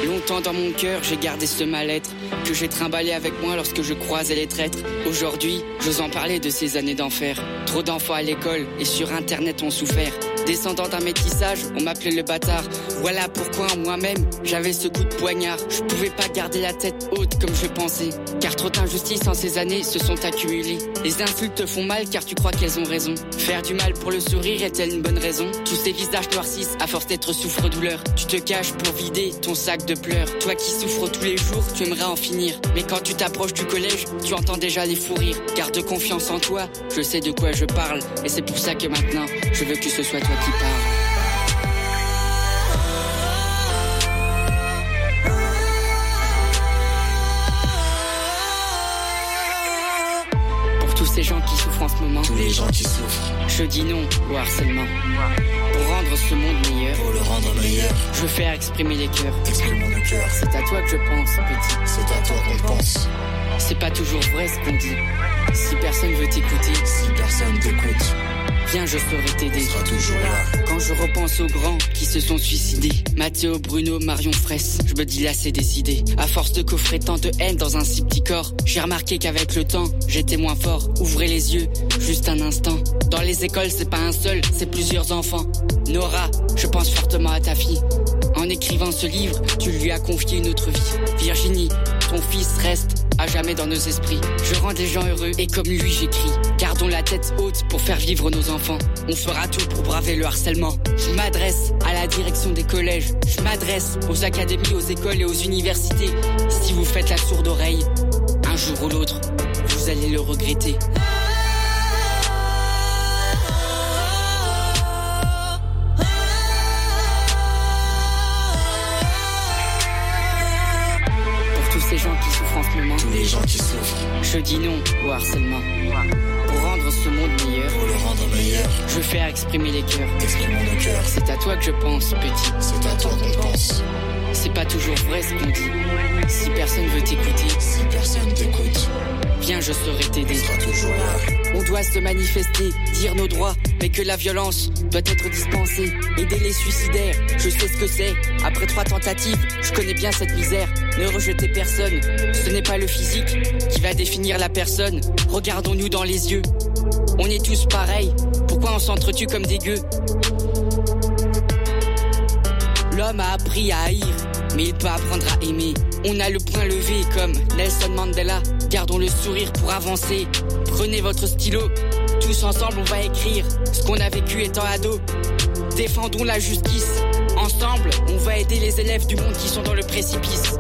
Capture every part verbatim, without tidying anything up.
Longtemps dans mon cœur, j'ai gardé ce mal-être que j'ai trimballé avec moi lorsque je croisais les traîtres. Aujourd'hui, j'ose en parler de ces années d'enfer. Trop d'enfants à l'école et sur internet ont souffert. Descendant d'un métissage, on m'appelait le bâtard. Voilà pourquoi en moi-même, j'avais ce coup de poignard. Je pouvais pas garder la tête haute comme je pensais, car trop d'injustices en ces années se sont accumulées. Les insultes te font mal car tu crois qu'elles ont raison. Faire du mal pour le sourire est-elle une bonne raison? Tous ces visages noircissent à force d'être souffre-douleur. Tu te caches pour vider ton sac de pleurs. Toi qui souffres tous les jours, tu aimerais en finir. Mais quand tu t'approches du collège, tu entends déjà les fous rires. Garde confiance en toi, je sais de quoi je parle. Et c'est pour ça que maintenant, je veux que ce soit toi qui parle. Pour tous ces gens qui souffrent en ce moment, tous les gens qui souffrent, je dis non au harcèlement. Pour rendre ce monde meilleur, pour le rendre meilleur, je veux faire exprimer les cœurs. Exprimons nos cœurs. C'est à toi que je pense, petit. C'est à toi qu'on pense. C'est pas toujours vrai ce qu'on dit. Si personne veut t'écouter, si personne t'écoute, viens, je saurai t'aider. Tu seras toujours là. Quand je repense aux grands qui se sont suicidés, Mathéo, Bruno, Marion Fraisse, je me dis là c'est décidé. À force de coffrer tant de haine dans un si petit corps, j'ai remarqué qu'avec le temps, j'étais moins fort. Ouvrez les yeux, juste un instant. Dans les écoles, c'est pas un seul, c'est plusieurs enfants. Nora, je pense fortement à ta fille. En écrivant ce livre, tu lui as confié une autre vie. Virginie, ton fils reste à jamais dans nos esprits. Je rends les gens heureux et comme lui j'écris. Gardons la tête haute pour faire vivre nos enfants. On fera tout pour braver le harcèlement. Je m'adresse à la direction des collèges. Je m'adresse aux académies, aux écoles et aux universités. Si vous faites la sourde oreille, un jour ou l'autre, vous allez le regretter. Ces gens qui souffrent en ce moment, tous les gens qui souffrent, je dis non au harcèlement. Pour rendre ce monde meilleur, pour le rendre meilleur, je veux faire exprimer les cœurs. Exprimons nos cœurs. C'est à toi que je pense, petit. C'est à toi qu'on pense. C'est pas toujours vrai ce qu'on dit. Si personne veut t'écouter, si personne t'écoute, viens, je saurai t'aider. Tu seras toujours là. On doit se manifester, dire nos droits, mais que la violence doit être dispensée. Aider les suicidaires, je sais ce que c'est. Après trois tentatives, je connais bien cette misère. Ne rejetez personne, ce n'est pas le physique qui va définir la personne. Regardons-nous dans les yeux, on est tous pareils. Pourquoi on s'entretue comme des gueux? L'homme a appris à haïr, mais il peut apprendre à aimer. On a le poing levé comme Nelson Mandela. Gardons le sourire pour avancer. Prenez votre stylo, tous ensemble on va écrire ce qu'on a vécu étant ado. Défendons la justice, ensemble on va aider les élèves du monde qui sont dans le précipice.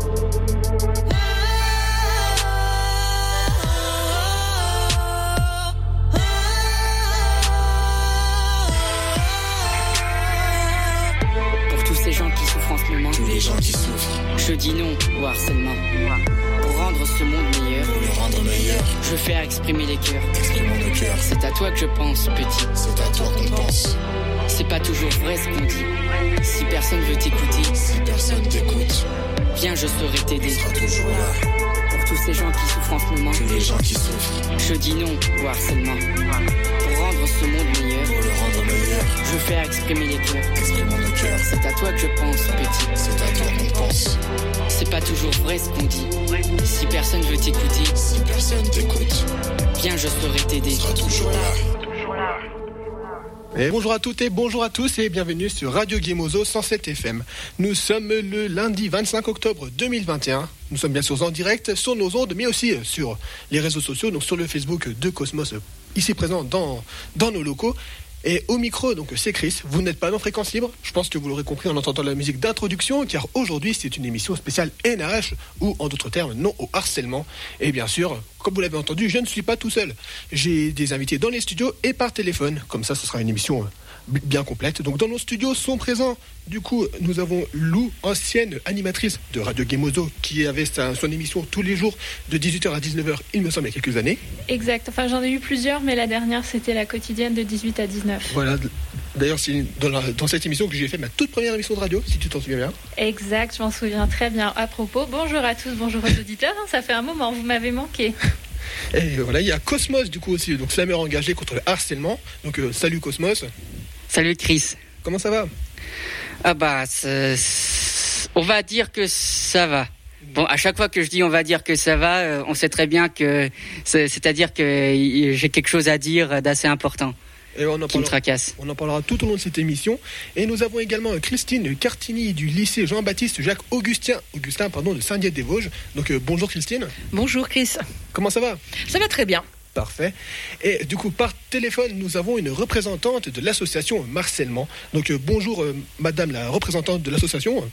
Ces gens qui souffrent en ce moment, tous les gens qui souffrent, je dis non au harcèlement. Pour rendre ce monde meilleur, pour le rendre meilleur, je veux faire exprimer les cœurs. Exprimons nos cœurs. C'est à toi que je pense, petit. C'est à toi qu'on pense. C'est pas toujours vrai ce qu'on dit. Si personne veut t'écouter, si personne t'écoute, viens, je saurai t'aider. Tu seras toujours là. Pour tous ces gens qui souffrent en ce moment, tous les gens qui souffrent, je dis non au harcèlement. Pour rendre ce monde meilleur, pour le rendre meilleur, je veux faire exprimer les cœurs. Exprimons nos cœurs. C'est à toi que je pense, petit. C'est à toi qu'on pense. C'est pas toujours vrai ce qu'on dit. Si personne veut t'écouter, si personne t'écoute, viens, je saurai t'aider. Tu seras toujours là. Et bonjour à toutes et bonjour à tous et bienvenue sur Radio Guémozo cent sept F M. Nous sommes le lundi vingt-cinq octobre deux mille vingt et un. Nous sommes bien sûr en direct sur nos ondes, mais aussi sur les réseaux sociaux, donc sur le Facebook de Cosmos, ici présent dans, dans nos locaux. Et au micro, donc c'est Chris, vous n'êtes pas dans Fréquence Libre, je pense que vous l'aurez compris en entendant la musique d'introduction, car aujourd'hui c'est une émission spéciale N H, ou en d'autres termes, non au harcèlement. Et bien sûr, comme vous l'avez entendu, je ne suis pas tout seul. J'ai des invités dans les studios et par téléphone, comme ça ce sera une émission bien complète. Donc dans nos studios sont présents, du coup, nous avons Lou, ancienne animatrice de Radio Guémozo, qui avait sa, son émission tous les jours de dix-huit heures à dix-neuf heures, il me semble, il y a quelques années. Exact, enfin j'en ai eu plusieurs, mais la dernière c'était la quotidienne de dix-huit à dix-neuf. Voilà, d'ailleurs c'est dans, la, dans cette émission que j'ai fait ma toute première émission de radio, si tu t'en souviens bien. Exact, je m'en souviens très bien. À propos, bonjour à tous, bonjour aux auditeurs, hein, ça fait un moment, vous m'avez manqué. Et voilà, il y a Cosmos du coup aussi, donc flammeur engagé contre le harcèlement. Donc euh, salut Cosmos. Salut Chris. Comment ça va? Ah bah, c'est... On va dire que ça va. Bon, à chaque fois que je dis on va dire que ça va, euh, on sait très bien que c'est, c'est-à-dire que j'ai quelque chose à dire d'assez important. Et on en, qui me tracasse. On en parlera tout au long de cette émission. Et nous avons également Christine Cartini du lycée Jean-Baptiste Jacques Augustin, Augustin pardon, de Saint-Dié-des-Vosges. Donc euh, bonjour Christine. Bonjour Chris. Comment ça va ? Ça va très bien. Parfait. Et du coup, par téléphone, nous avons une représentante de l'association Marcellement. Donc euh, bonjour euh, madame la représentante de l'association.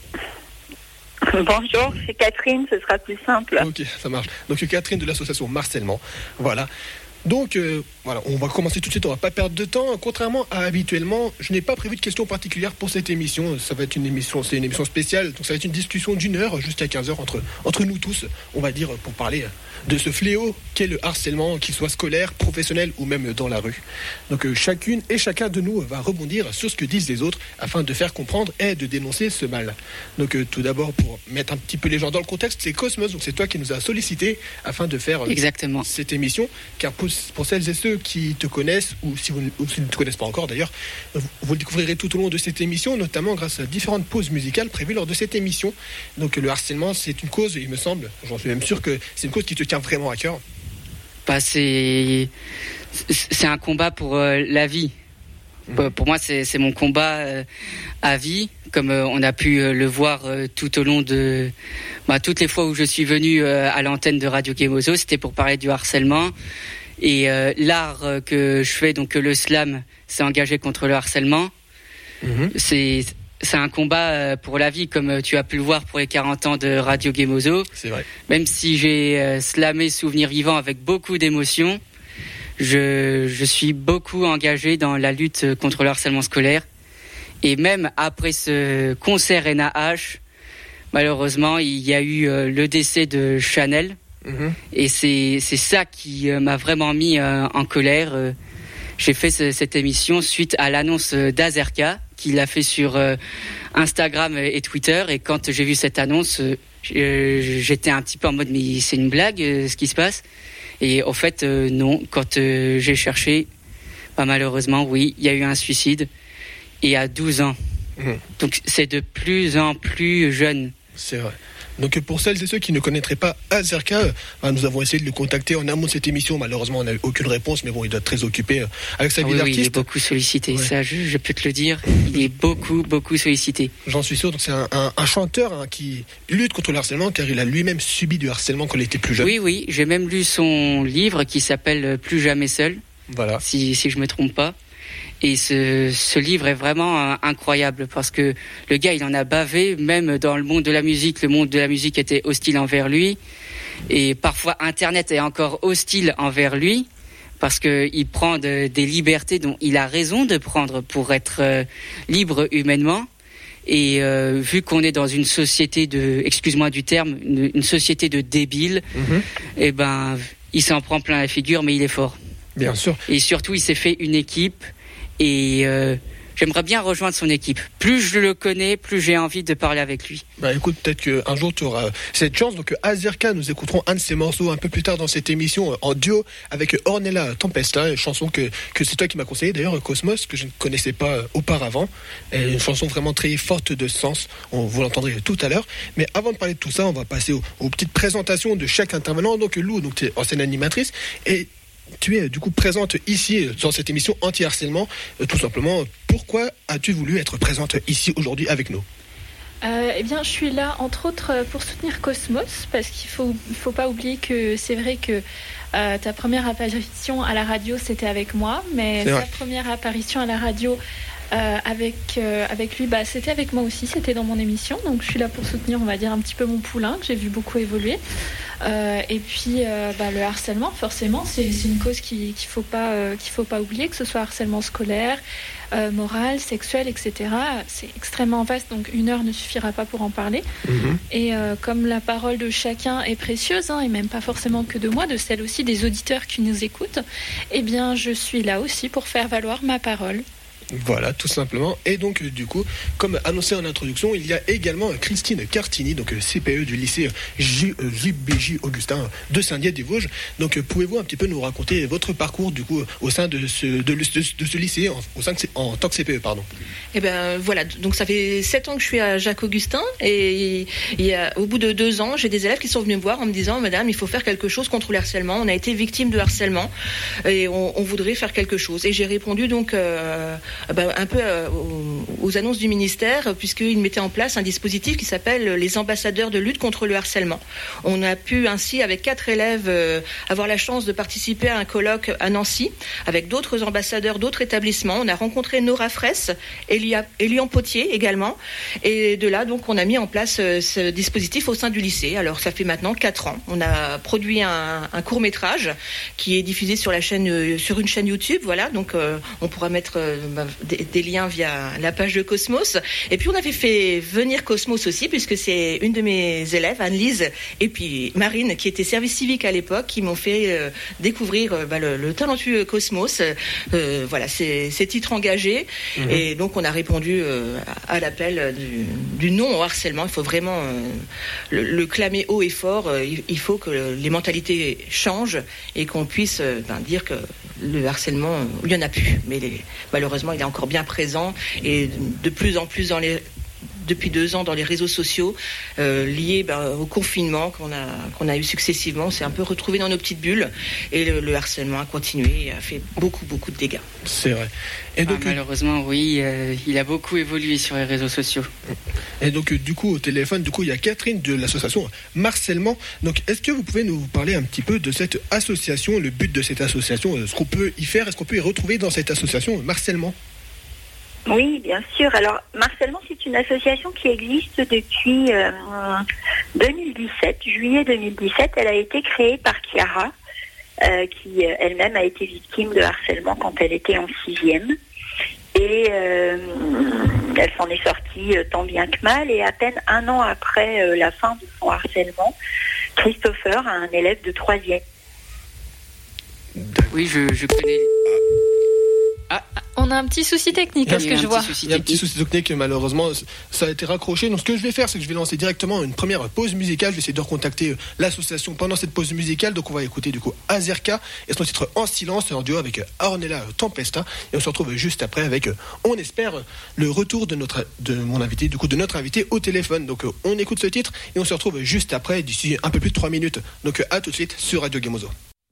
Bonjour, c'est Catherine, ce sera plus simple. Ok, ça marche. Donc Catherine de l'association Marcellement. Voilà. Donc, euh, voilà, on va commencer tout de suite, on va pas perdre de temps. Contrairement à habituellement, je n'ai pas prévu de questions particulières pour cette émission. Ça va être une émission, c'est une émission spéciale, donc ça va être une discussion d'une heure jusqu'à quinze heures entre, entre nous tous, on va dire, pour parler de ce fléau qu'est le harcèlement, qu'il soit scolaire, professionnel ou même dans la rue. Donc, euh, chacune et chacun de nous va rebondir sur ce que disent les autres afin de faire comprendre et de dénoncer ce mal. Donc, euh, tout d'abord, pour mettre un petit peu les gens dans le contexte, c'est Cosmos, donc c'est toi qui nous as sollicité afin de faire euh, Exactement. cette émission, car pour Pour celles et ceux qui te connaissent, ou si vous ou s'ils ne te connaissent pas encore d'ailleurs, vous, vous le découvrirez tout au long de cette émission, notamment grâce à différentes pauses musicales prévues lors de cette émission. Donc le harcèlement, c'est une cause, il me semble, j'en suis même sûr que c'est une cause qui te tient vraiment à cœur. Bah, c'est, c'est un combat pour euh, la vie. Mmh. Pour moi, c'est, c'est mon combat euh, à vie, comme euh, on a pu euh, le voir euh, tout au long de... Bah, toutes les fois où je suis venu euh, à l'antenne de Radio Gemozo, c'était pour parler du harcèlement. Et euh, l'art euh, que je fais, donc le slam, c'est engagé contre le harcèlement. Mmh. C'est, c'est un combat euh, pour la vie, comme tu as pu le voir pour les quarante ans de Radio Gemozo. C'est vrai. Même si j'ai euh, slamé Souvenir Vivant avec beaucoup d'émotion, je, je suis beaucoup engagé dans la lutte contre le harcèlement scolaire. Et même après ce concert N A H, malheureusement, il y a eu euh, le décès de Chanel. Mmh. Et c'est, c'est ça qui euh, m'a vraiment mis euh, en colère. Euh, j'ai fait ce, cette émission suite à l'annonce d'Azerka, qui l'a fait sur euh, Instagram et Twitter. Et quand j'ai vu cette annonce, euh, j'étais un petit peu en mode, mais c'est une blague euh, ce qui se passe. Et au fait, euh, non. Quand euh, j'ai cherché, bah, malheureusement, oui, il y a eu un suicide. Et à douze ans. Mmh. Donc c'est de plus en plus jeune. C'est vrai. Donc pour celles et ceux qui ne connaîtraient pas Azerka, euh, nous avons essayé de le contacter en amont de cette émission. Malheureusement, on n'a eu aucune réponse, mais bon, il doit être très occupé euh, avec sa ah vie oui, d'artiste. Oui, il est beaucoup sollicité, ouais. Ça, je, je peux te le dire. Il est beaucoup, beaucoup sollicité. J'en suis sûr. Donc c'est un, un, un chanteur hein, qui lutte contre le harcèlement, car il a lui-même subi du harcèlement quand il était plus jeune. Oui, oui. J'ai même lu son livre qui s'appelle Plus jamais seul. Voilà. Si, si je me trompe pas. Et ce, ce livre est vraiment euh, incroyable parce que le gars, il en a bavé, même dans le monde de la musique. Le monde de la musique était hostile envers lui. Et parfois, Internet est encore hostile envers lui parce qu'il prend de, des libertés dont il a raison de prendre pour être euh, libre humainement. Et euh, vu qu'on est dans une société de, excuse-moi du terme, une, une société de débiles, mmh. eh ben, il s'en prend plein la figure, mais il est fort. Bien sûr. Et surtout, il s'est fait une équipe. Et euh, j'aimerais bien rejoindre son équipe. Plus je le connais, plus j'ai envie de parler avec lui. Bah écoute, peut-être qu'un jour tu auras cette chance. Donc Azerka, nous écouterons un de ses morceaux un peu plus tard dans cette émission en duo avec Ornella Tempesta, une chanson que, que c'est toi qui m'as conseillé d'ailleurs, Cosmos, que je ne connaissais pas auparavant. Et une chanson vraiment très forte de sens, on, vous l'entendrez tout à l'heure. Mais avant de parler de tout ça, on va passer aux, aux petites présentations de chaque intervenant. Donc Lou, donc tu es ancienne animatrice et tu es du coup présente ici dans cette émission anti-harcèlement. Euh, tout simplement, pourquoi as-tu voulu être présente ici aujourd'hui avec nous ? Euh, eh bien, je suis là, entre autres, pour soutenir Cosmos, parce qu'il faut, il faut pas oublier que c'est vrai que euh, ta première apparition à la radio, c'était avec moi, mais sa première apparition à la radio euh, avec, euh, avec lui, bah, c'était avec moi aussi, c'était dans mon émission, donc je suis là pour soutenir, on va dire, un petit peu mon poulain, que j'ai vu beaucoup évoluer. Euh, et puis euh, bah, le harcèlement, forcément, c'est, c'est une cause qu'il qu'il faut pas euh, qu'il faut pas oublier, que ce soit harcèlement scolaire, euh, moral, sexuel, et cetera. C'est extrêmement vaste, donc une heure ne suffira pas pour en parler. Mmh. Et euh, comme la parole de chacun est précieuse, hein, et même pas forcément que de moi, de celle aussi des auditeurs qui nous écoutent, eh bien je suis là aussi pour faire valoir ma parole. Voilà, tout simplement. Et donc, du coup, comme annoncé en introduction, il y a également Christine Cartini, donc C P E du lycée J B J Augustin de Saint-Dié-des-Vosges. Donc, pouvez-vous un petit peu nous raconter votre parcours, du coup, au sein de ce, de, de, de ce lycée, en, au sein de, en tant que C P E, pardon. Eh ben voilà, donc ça fait sept ans que je suis à Jacques-Augustin, et il y a, au bout de deux ans, j'ai des élèves qui sont venus me voir en me disant, madame, il faut faire quelque chose contre le harcèlement. On a été victime de harcèlement et on, on voudrait faire quelque chose. Et j'ai répondu donc euh, ben, un peu euh, aux, aux annonces du ministère, puisqu'ils mettaient en place un dispositif qui s'appelle les ambassadeurs de lutte contre le harcèlement. On a pu ainsi, avec quatre élèves, euh, avoir la chance de participer à un colloque à Nancy, avec d'autres ambassadeurs, d'autres établissements. On a rencontré Nora Fraisse, Elian Potier également, et de là, donc, on a mis en place euh, ce dispositif au sein du lycée. Alors, ça fait maintenant quatre ans. On a produit un, un court-métrage qui est diffusé sur la chaîne, euh, sur une chaîne YouTube, voilà, donc euh, on pourra mettre euh, bah, des, des liens via la page de Cosmos. Et puis on avait fait venir Cosmos aussi, puisque c'est une de mes élèves, Anne-Lise, et puis Marine, qui était service civique à l'époque, qui m'ont fait euh, découvrir euh, bah, le, le talentueux Cosmos. Euh, voilà, c'est, c'est titre engagé. Mmh. Et donc on a répondu euh, à l'appel du, du non au harcèlement. Il faut vraiment euh, le, le clamer haut et fort. Euh, il, il faut que les mentalités changent et qu'on puisse euh, ben, dire que le harcèlement, il n'y en a plus, mais les, malheureusement, il est encore bien présent, et de plus en plus dans les, depuis deux ans dans les réseaux sociaux, euh, liés ben, au confinement qu'on a, qu'on a eu successivement. On s'est un peu retrouvé dans nos petites bulles, et le, le harcèlement a continué et a fait beaucoup, beaucoup de dégâts. C'est vrai. Et donc, ah, malheureusement, oui, euh, il a beaucoup évolué sur les réseaux sociaux. Et donc, du coup, au téléphone, du coup, il y a Catherine de l'association Marcellement. Donc, est-ce que vous pouvez nous parler un petit peu de cette association, le but de cette association, ce qu'on peut y faire, est-ce qu'on peut y retrouver dans cette association Marcellement ? Oui, bien sûr. Alors, Marcellement, c'est une association qui existe depuis euh, deux mille dix-sept, juillet deux mille dix-sept. Elle a été créée par Chiara, euh, qui euh, elle-même a été victime de harcèlement quand elle était en sixième. Et euh, elle s'en est sortie euh, tant bien que mal. Et à peine un an après euh, la fin de son harcèlement, Christopher, un élève de troisième. Oui, je, je connais... Ah, on a un petit souci technique, est-ce que je vois ? Il y a un petit souci technique, malheureusement, ça a été raccroché. Donc, ce que je vais faire, c'est que je vais lancer directement une première pause musicale. Je vais essayer de recontacter l'association pendant cette pause musicale. Donc, on va écouter du coup Azerka et son titre En silence, en duo avec Ornella Tempesta. Et on se retrouve juste après avec, on espère, le retour de notre, de mon invité, du coup, de notre invité au téléphone. Donc, on écoute ce titre et on se retrouve juste après, d'ici un peu plus de trois minutes. Donc, à tout de suite sur Radio Gamozo.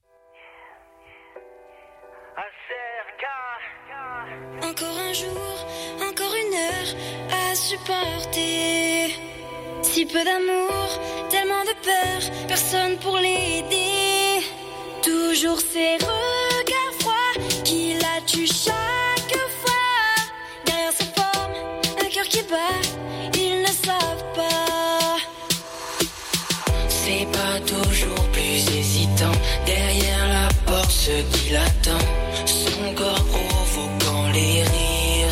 Encore un jour, encore une heure à supporter. Si peu d'amour, tellement de peur, personne pour l'aider. Toujours ces regards froids qui la tuent chaque fois. Derrière sa forme, un cœur qui bat, ils ne savent pas. C'est pas toujours plus hésitant. Derrière la porte, ce qui l'attend, son corps provoquant les rires.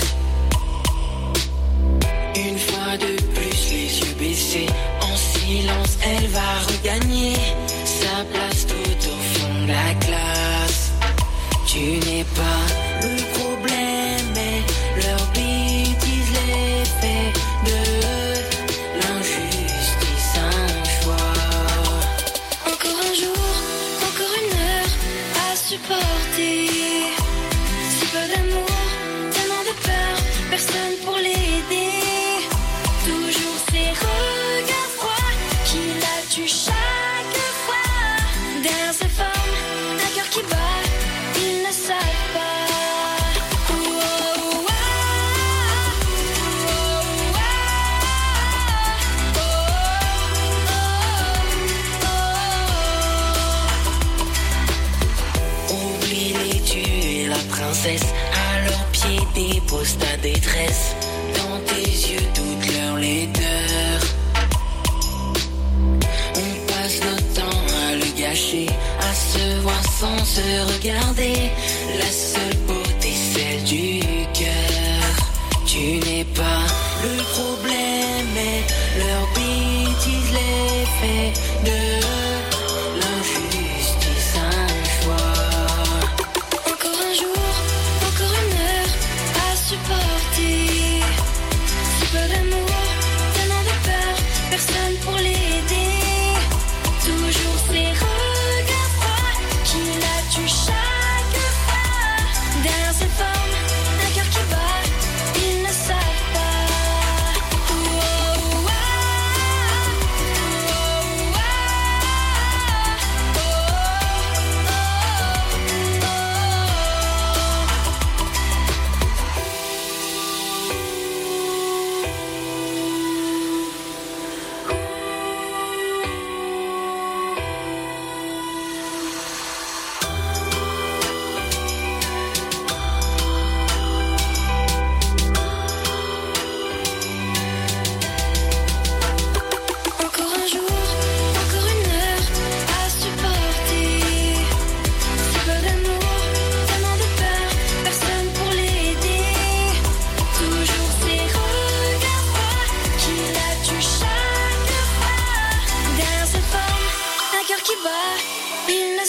Une fois de plus, les yeux baissés, en silence, elle va regagner sa place tout au fond de la classe. Tu n'es pas le problème, mais leur bêtise les fait de l'injustice un choix. Encore un jour, encore une heure à supporter. Si peu d'amour, tellement de peur, personne pour l'aider. Toujours ces regards froids qui la tuent chaque fois. Derrière sa forme, un cœur qui bat, ils ne savent pas. Oh, oh, oh, oh, oh, oh. Oublie les dieux et la princesse, à leurs pieds dépose ta détresse. Dans tes yeux toute leur laideur. On passe notre temps à le gâcher, à se voir sans se regarder. La seule beauté, celle du cœur. Tu n'es pas le problème, mais leur bêtise les fait de l'injustice un choix. encore un jour, encore une heure à supporter.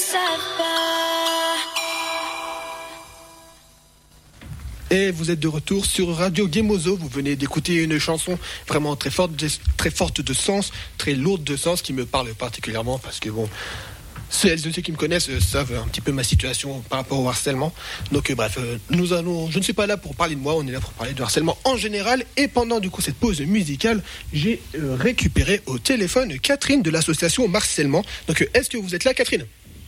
savent pas. Et vous êtes de retour sur Radio Gemozo. Vous venez d'écouter une chanson vraiment très forte, de, très forte de sens, très lourde de sens, qui me parle particulièrement parce que bon, celles et ceux qui me connaissent euh, savent un petit peu ma situation par rapport au harcèlement. Donc euh, bref, euh, nous allons. Je ne suis pas là pour parler de moi, on est là pour parler de harcèlement en général. Et pendant du coup cette pause musicale, j'ai euh, récupéré au téléphone Catherine de l'association Marcellement. Donc euh, est-ce que vous êtes là, Catherine ?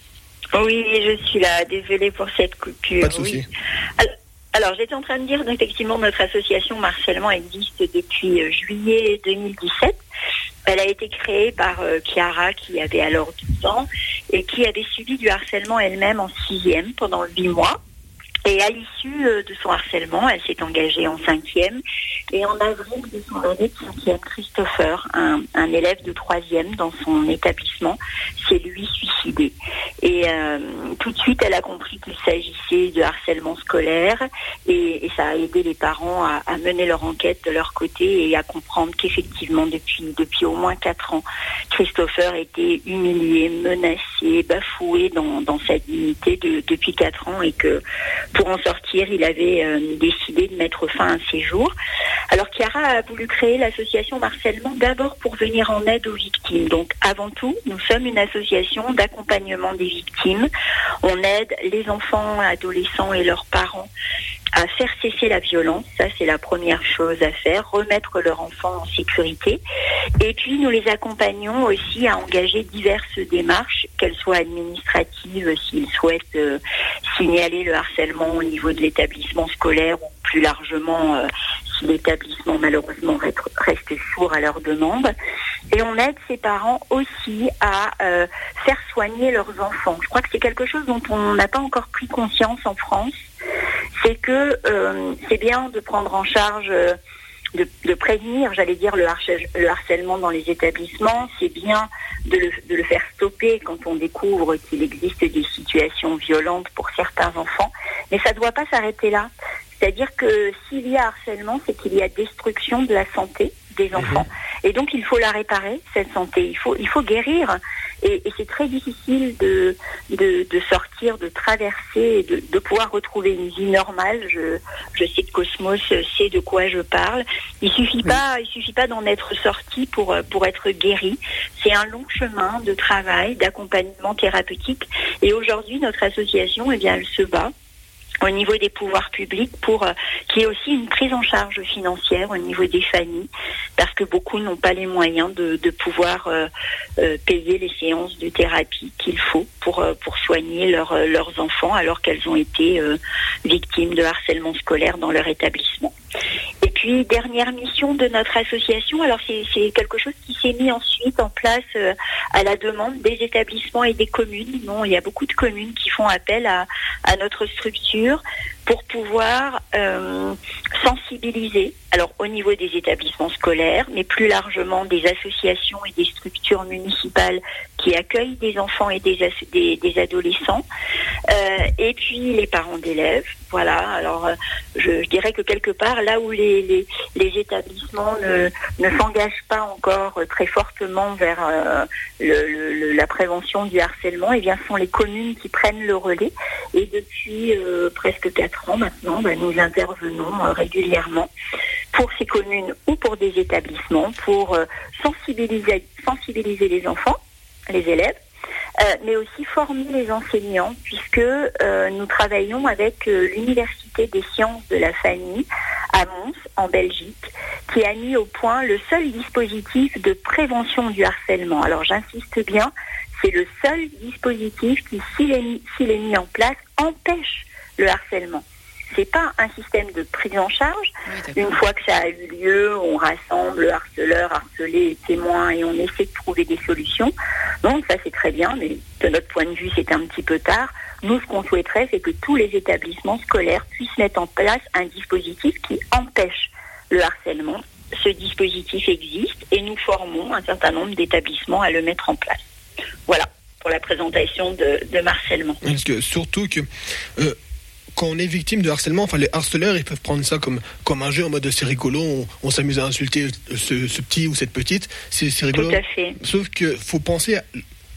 Oui, je suis là. Désolée pour cette coupure. Pas de souci. Oui. Alors, Alors, j'étais en train de dire qu'effectivement, notre association Marcellement existe depuis euh, juillet deux mille dix-sept. Elle a été créée par euh, Chiara, qui avait alors douze ans, et qui avait subi du harcèlement elle-même en sixième pendant huit mois. Et à l'issue euh, de son harcèlement, elle s'est engagée en cinquième. Et en avril de son année de cinquième, Christopher, un, un élève de troisième dans son établissement, s'est lui suicidé. Et euh, tout de suite, elle a compris qu'il s'agissait de harcèlement scolaire. Et, et ça a aidé les parents à, à mener leur enquête de leur côté et à comprendre qu'effectivement, depuis, depuis au moins quatre ans, Christopher était humilié, menacé, bafoué dans, dans sa dignité de, depuis quatre ans, et que pour en sortir, il avait euh, décidé de mettre fin à ses jours. Alors Chiara a voulu créer l'association Marcellement d'abord pour venir en aide aux victimes. Donc avant tout, nous sommes une association d'accompagnement des victimes. On aide les enfants, adolescents et leurs parents à faire cesser la violence. Ça, c'est la première chose à faire, remettre leur enfant en sécurité. Et puis, nous les accompagnons aussi à engager diverses démarches, qu'elles soient administratives, s'ils souhaitent euh, signaler le harcèlement au niveau de l'établissement scolaire, ou plus largement, euh, si l'établissement, malheureusement, reste sourd à leurs demandes. Et on aide ces parents aussi à euh, faire soigner leurs enfants. Je crois que c'est quelque chose dont on n'a pas encore pris conscience en France. C'est que euh, c'est bien de prendre en charge, euh, de, de prévenir, j'allais dire, le, harcè- le harcèlement dans les établissements. C'est bien de le, de le faire stopper quand on découvre qu'il existe des situations violentes pour certains enfants. Mais ça ne doit pas s'arrêter là. C'est-à-dire que s'il y a harcèlement, c'est qu'il y a destruction de la santé des enfants. Mmh. Et donc, il faut la réparer, cette santé. Il faut, il faut guérir. Et, et c'est très difficile de, de, de sortir, de traverser, et de, de pouvoir retrouver une vie normale. Je, je sais que Cosmos sait de quoi je parle. Il suffit pas, il suffit pas d'en être sorti pour, pour être guéri. C'est un long chemin de travail, d'accompagnement thérapeutique. Et aujourd'hui, notre association, eh bien, elle se bat au niveau des pouvoirs publics pour euh, qu'il y ait aussi une prise en charge financière au niveau des familles, parce que beaucoup n'ont pas les moyens de, de pouvoir euh, euh, payer les séances de thérapie qu'il faut pour, euh, pour soigner leur, euh, leurs enfants alors qu'elles ont été euh, victimes de harcèlement scolaire dans leur établissement. Et puis, dernière mission de notre association, alors c'est, c'est quelque chose qui s'est mis ensuite en place euh, à la demande des établissements et des communes. Non, il y a beaucoup de communes qui font appel à, à notre structure pour pouvoir euh, sensibiliser, alors au niveau des établissements scolaires, mais plus largement des associations et des structures municipales qui accueillent des enfants et des, as- des, des adolescents, euh, et puis les parents d'élèves. Voilà, alors euh, je, je dirais que quelque part, là où les, les, les établissements ne, ne s'engagent pas encore très fortement vers euh, le, le, la prévention du harcèlement, eh bien, ce sont les communes qui prennent le relais. Et depuis euh, presque quatre ans maintenant, ben, nous intervenons euh, régulièrement pour ces communes ou pour des établissements pour euh, sensibiliser, sensibiliser les enfants, les élèves, euh, mais aussi former les enseignants, puisque euh, nous travaillons avec euh, l'Université des sciences de la famille à Mons, en Belgique, qui a mis au point le seul dispositif de prévention du harcèlement. Alors j'insiste bien, c'est le seul dispositif qui, s'il est mis, s'il est mis en place, empêche le harcèlement. C'est pas un système de prise en charge. Oui, une fois que ça a eu lieu, on rassemble le harceleur, harcelé et témoins et on essaie de trouver des solutions. Donc ça c'est très bien, mais de notre point de vue c'est un petit peu tard. Nous ce qu'on souhaiterait c'est que tous les établissements scolaires puissent mettre en place un dispositif qui empêche le harcèlement. Ce dispositif existe et nous formons un certain nombre d'établissements à le mettre en place. Voilà pour la présentation de, de Marcellement. Parce que surtout que euh... quand on est victime de harcèlement, enfin les harceleurs, ils peuvent prendre ça comme, comme un jeu en mode c'est rigolo, on, on s'amuse à insulter ce, ce petit ou cette petite, c'est, c'est rigolo. Tout à fait. Sauf qu'il faut penser à,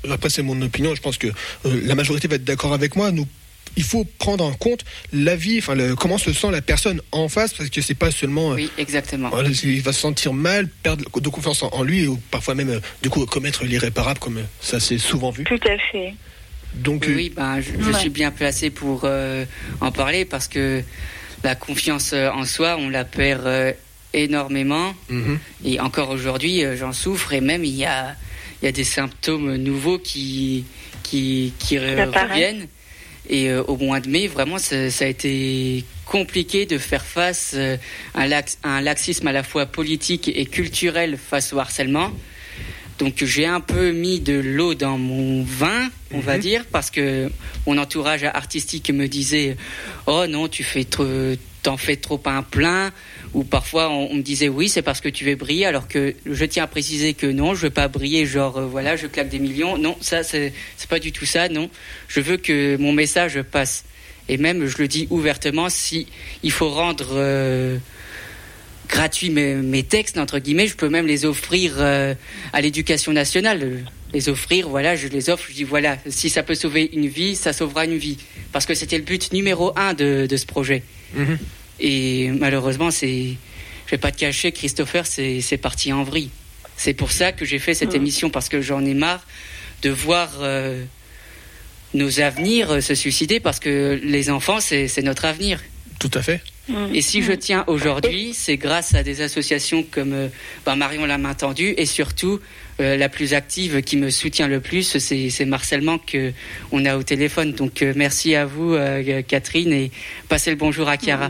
après c'est mon opinion, je pense que euh, la majorité va être d'accord avec moi, nous il faut prendre en compte l'avis, enfin le, comment se sent la personne en face, parce que c'est pas seulement. Oui, exactement. Euh, il va se sentir mal, perdre de confiance en, en lui, ou parfois même euh, du coup commettre l'irréparable, comme euh, ça c'est souvent vu. Tout à fait. Donc, oui, euh, ben je, je ouais. suis bien placé pour euh, en parler parce que la confiance en soi, on la perd euh, énormément, mm-hmm. et encore aujourd'hui, euh, j'en souffre, et même il y a il y a des symptômes nouveaux qui qui qui reviennent. Et euh, au mois de mai, vraiment, ça, ça a été compliqué de faire face euh, à, lax, à un laxisme à la fois politique et culturel face au harcèlement. Donc j'ai un peu mis de l'eau dans mon vin, on mm-hmm. va dire, parce que mon entourage artistique me disait « Oh non, tu fais trop, t'en fais trop un plein », ou parfois on, on me disait « Oui, c'est parce que tu veux briller », alors que je tiens à préciser que non, je veux pas briller, genre euh, voilà, je claque des millions. Non, ça c'est, c'est pas du tout ça, non. Je veux que mon message passe. Et même, je le dis ouvertement, si il faut rendre euh, gratuit mes, mes textes, entre guillemets, je peux même les offrir euh, à l'éducation nationale. Les offrir, voilà, je les offre, je dis voilà, si ça peut sauver une vie, ça sauvera une vie. Parce que c'était le but numéro un de, de ce projet. Mmh. Et malheureusement, c'est, je vais pas te cacher, Christopher, c'est, c'est parti en vrille. C'est pour ça que j'ai fait cette mmh. émission, parce que j'en ai marre de voir euh, nos avenirs se suicider, parce que les enfants, c'est, c'est notre avenir. Tout à fait. Et si je tiens aujourd'hui, c'est grâce à des associations comme euh, ben Marion l'a main tendue, et surtout euh, la plus active qui me soutient le plus, c'est, c'est Marcellement qu'on a au téléphone. Donc euh, merci à vous, euh, Catherine, et passez le bonjour à Chiara.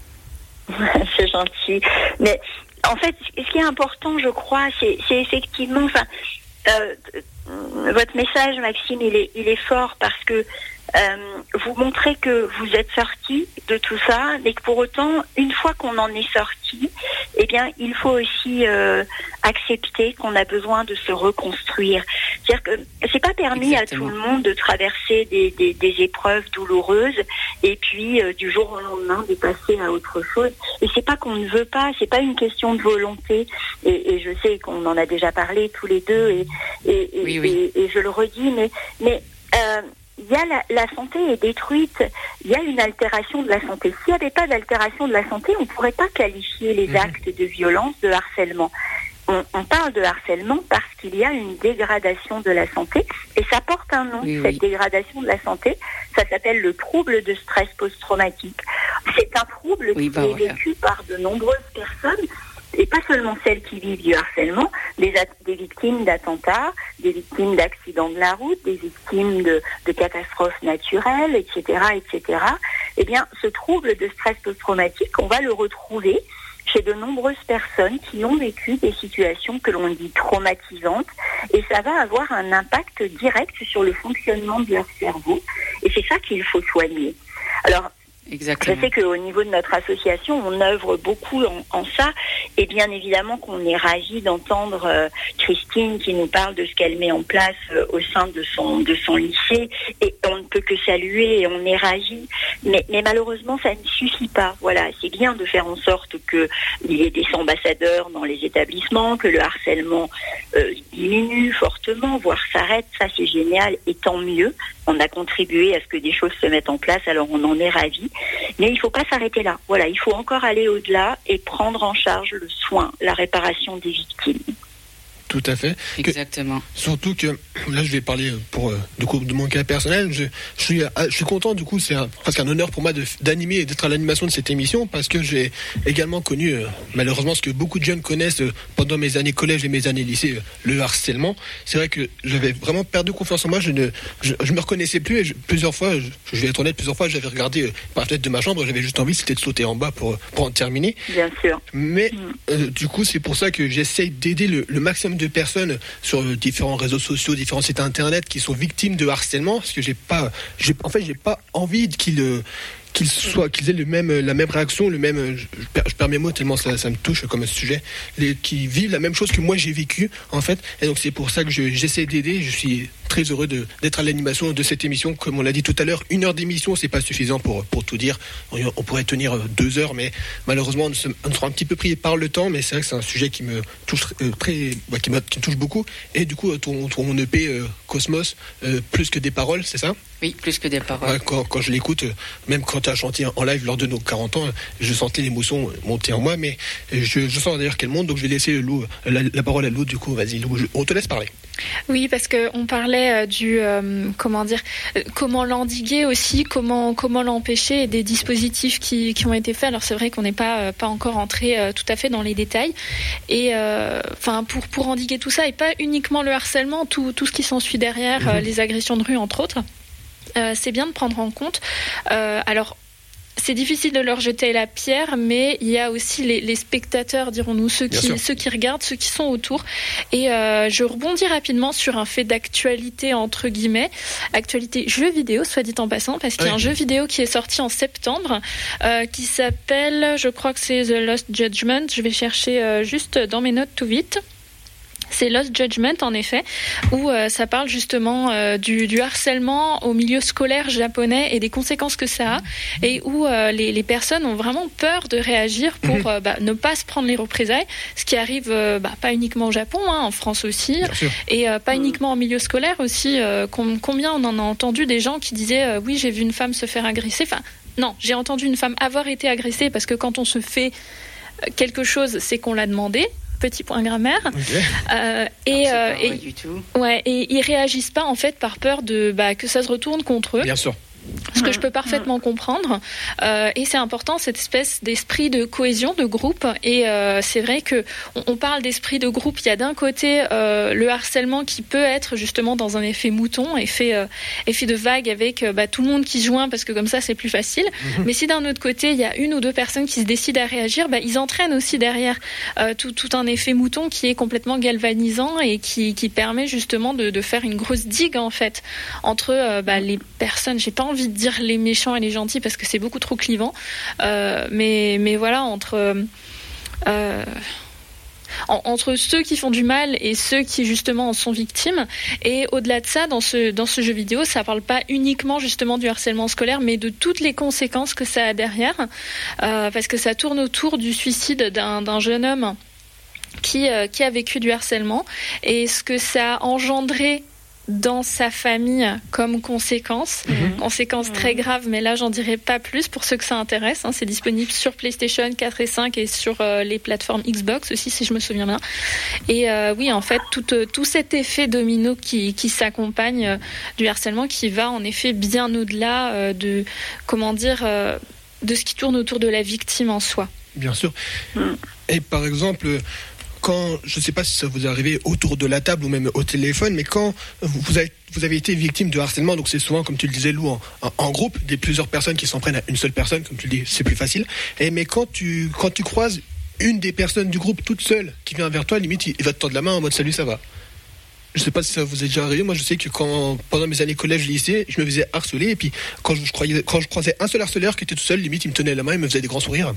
C'est gentil. Mais en fait, ce qui est important, je crois, c'est, c'est effectivement, enfin, euh, votre message, Maxime, il est, il est fort parce que Euh, vous montrez que vous êtes sorti de tout ça, mais que pour autant, une fois qu'on en est sorti, eh bien, il faut aussi euh, accepter qu'on a besoin de se reconstruire. C'est-à-dire que c'est pas permis Exactement. À tout le monde de traverser des, des, des épreuves douloureuses et puis euh, du jour au lendemain de passer à autre chose. Et c'est pas qu'on ne veut pas, c'est pas une question de volonté. Et, et je sais qu'on en a déjà parlé tous les deux, et, et, et, oui, oui. et, et je le redis, mais mais euh, il y a la, la santé est détruite, il y a une altération de la santé. S'il n'y avait pas d'altération de la santé, on ne pourrait pas qualifier les mmh. actes de violence de harcèlement. On, on parle de harcèlement parce qu'il y a une dégradation de la santé, et ça porte un nom, oui, cette oui. dégradation de la santé. Ça s'appelle le trouble de stress post-traumatique. C'est un trouble oui, qui bah, est voilà. vécu par de nombreuses personnes, et pas seulement celles qui vivent du harcèlement, des, des victimes d'attentats, des victimes d'accidents de la route, des victimes de, de catastrophes naturelles, et cetera, et cetera. Eh bien, ce trouble de stress post-traumatique, on va le retrouver chez de nombreuses personnes qui ont vécu des situations que l'on dit traumatisantes, et ça va avoir un impact direct sur le fonctionnement de leur cerveau, et c'est ça qu'il faut soigner. Alors, Exactement. Je sais qu'au niveau de notre association, on œuvre beaucoup en, en ça, et bien évidemment qu'on est ravis d'entendre euh, Christine qui nous parle de ce qu'elle met en place euh, au sein de son de son lycée, et on ne peut que saluer, et on est ravis. Mais, mais malheureusement, ça ne suffit pas. Voilà, c'est bien de faire en sorte que il y ait des ambassadeurs dans les établissements, que le harcèlement euh, diminue fortement, voire s'arrête. Ça, c'est génial, et tant mieux. On a contribué à ce que des choses se mettent en place, alors on en est ravis. Mais il ne faut pas s'arrêter là. Voilà, il faut encore aller au-delà et prendre en charge le soin, la réparation des victimes. Tout à fait. Exactement. Que, surtout que là, je vais parler pour euh, du coup de mon cas personnel. Je, je suis, je suis content. Du coup, c'est un, presque un honneur pour moi de, d'animer et d'être à l'animation de cette émission, parce que j'ai également connu euh, malheureusement ce que beaucoup de jeunes connaissent euh, pendant mes années collège et mes années lycée, euh, le harcèlement. C'est vrai que j'avais vraiment perdu confiance en moi. Je ne, je, je me reconnaissais plus. Et je, plusieurs fois, je, je vais être honnête, plusieurs fois, j'avais regardé euh, par la fenêtre de ma chambre. J'avais juste envie, c'était de sauter en bas pour pour en terminer. Bien sûr. Mais euh, du coup, c'est pour ça que j'essaye d'aider le, le maximum de personnes sur différents réseaux sociaux, différents sites internet qui sont victimes de harcèlement, parce que j'ai pas, j'ai, en fait, j'ai pas envie qu'ils qu'ils soient, qu'ils aient le même, la même réaction, le même, je, je perds mes mots tellement ça, ça me touche comme sujet, les, qui vivent la même chose que moi j'ai vécu en fait, et donc c'est pour ça que je, j'essaie d'aider. Je suis très heureux de, d'être à l'animation de cette émission. Comme on l'a dit tout à l'heure, une heure d'émission, c'est pas suffisant pour, pour tout dire. On, on pourrait tenir deux heures, mais malheureusement, on, se, on sera un petit peu pris par le temps. Mais c'est vrai que c'est un sujet qui me touche euh, très, bah, qui, me, qui me touche beaucoup. Et du coup, ton, ton E P euh, Cosmos, euh, plus que des paroles, c'est ça ? Oui, plus que des paroles. Ouais, quand, quand je l'écoute, même quand tu as chanté en live lors de nos quarante ans, je sentais l'émotion monter en moi. Mais je, je sens d'ailleurs qu'elle monte, donc je vais laisser Lou, la, la parole à Lou. Du coup, vas-y, Lou, je, on te laisse parler. Oui, parce que on parlait du euh, comment dire, euh, comment l'endiguer aussi, comment comment l'empêcher, et des dispositifs qui, qui ont été faits. Alors c'est vrai qu'on n'est pas euh, pas encore entré euh, tout à fait dans les détails. Et enfin euh, pour pour endiguer tout ça, et pas uniquement le harcèlement, tout tout ce qui s'ensuit derrière, mmh. euh, les agressions de rue entre autres. Euh, c'est bien de prendre en compte. Euh, alors. C'est difficile de leur jeter la pierre, mais il y a aussi les, les spectateurs, dirons-nous, ceux qui, ceux qui regardent, ceux qui sont autour. Et euh, je rebondis rapidement sur un fait d'actualité, entre guillemets, actualité jeu vidéo, soit dit en passant, parce qu'il y a un jeu vidéo qui est sorti en septembre, euh, qui s'appelle, je crois que c'est The Lost Judgment, je vais chercher euh, juste dans mes notes tout vite. C'est Lost Judgment, en effet, où euh, ça parle justement euh, du, du harcèlement au milieu scolaire japonais et des conséquences que ça a, et où euh, les, les personnes ont vraiment peur de réagir pour euh, bah, ne pas se prendre les représailles, ce qui arrive euh, bah, pas uniquement au Japon, hein, en France aussi, et euh, pas uniquement en milieu scolaire aussi. Euh, combien on en a entendu des gens qui disaient euh, oui, j'ai vu une femme se faire agresser. Enfin, non, j'ai entendu une femme avoir été agressée, parce que quand on se fait quelque chose, c'est qu'on l'a demandé. Petit point grammaire. Okay. Euh, et, euh, et, du tout. Ouais, et ils réagissent pas en fait par peur de bah, que ça se retourne contre eux. Bien sûr. Ce que je peux parfaitement comprendre. Euh, et c'est important, cette espèce d'esprit de cohésion, de groupe. Et euh, c'est vrai que on, on parle d'esprit de groupe. Il y a d'un côté euh, le harcèlement qui peut être justement dans un effet mouton, effet, euh, effet de vague avec euh, bah, tout le monde qui se joint, parce que comme ça c'est plus facile. Mmh. Mais si d'un autre côté il y a une ou deux personnes qui se décident à réagir, bah, ils entraînent aussi derrière euh, tout, tout un effet mouton qui est complètement galvanisant et qui, qui permet justement de, de faire une grosse digue en fait entre euh, bah, les personnes. J'ai pas envie de dire les méchants et les gentils parce que c'est beaucoup trop clivant, euh, mais mais voilà, entre euh, en, entre ceux qui font du mal et ceux qui justement en sont victimes. Et au-delà de ça, dans ce dans ce jeu vidéo, ça parle pas uniquement justement du harcèlement scolaire, mais de toutes les conséquences que ça a derrière, euh, parce que ça tourne autour du suicide d'un d'un jeune homme qui euh, qui a vécu du harcèlement, et ce que ça a engendré dans sa famille comme conséquence, mmh. conséquence mmh. très grave, mais là j'en dirai pas plus pour ceux que ça intéresse, hein. C'est disponible sur PlayStation quatre et cinq et sur euh, les plateformes Xbox aussi, si je me souviens bien. Et euh, oui, en fait, tout, euh, tout cet effet domino qui, qui s'accompagne euh, du harcèlement, qui va en effet bien au-delà euh, de, comment dire, euh, de ce qui tourne autour de la victime en soi. Bien sûr. Mmh. Et par exemple, quand, je ne sais pas si ça vous est arrivé autour de la table ou même au téléphone, mais quand vous avez, vous avez été victime de harcèlement, donc c'est souvent, comme tu le disais Lou, en, en groupe, des plusieurs personnes qui s'en prennent à une seule personne, comme tu le dis, c'est plus facile. Et, mais quand tu, quand tu croises une des personnes du groupe toute seule qui vient vers toi, limite, il, il va te tendre la main en mode salut, ça va. Je ne sais pas si ça vous est déjà arrivé. Moi, je sais que quand, pendant mes années collège, lycée, je me faisais harceler, et puis quand je, croyais, quand je croisais un seul harceleur qui était tout seul, limite, il me tenait la main et me faisait des grands sourires.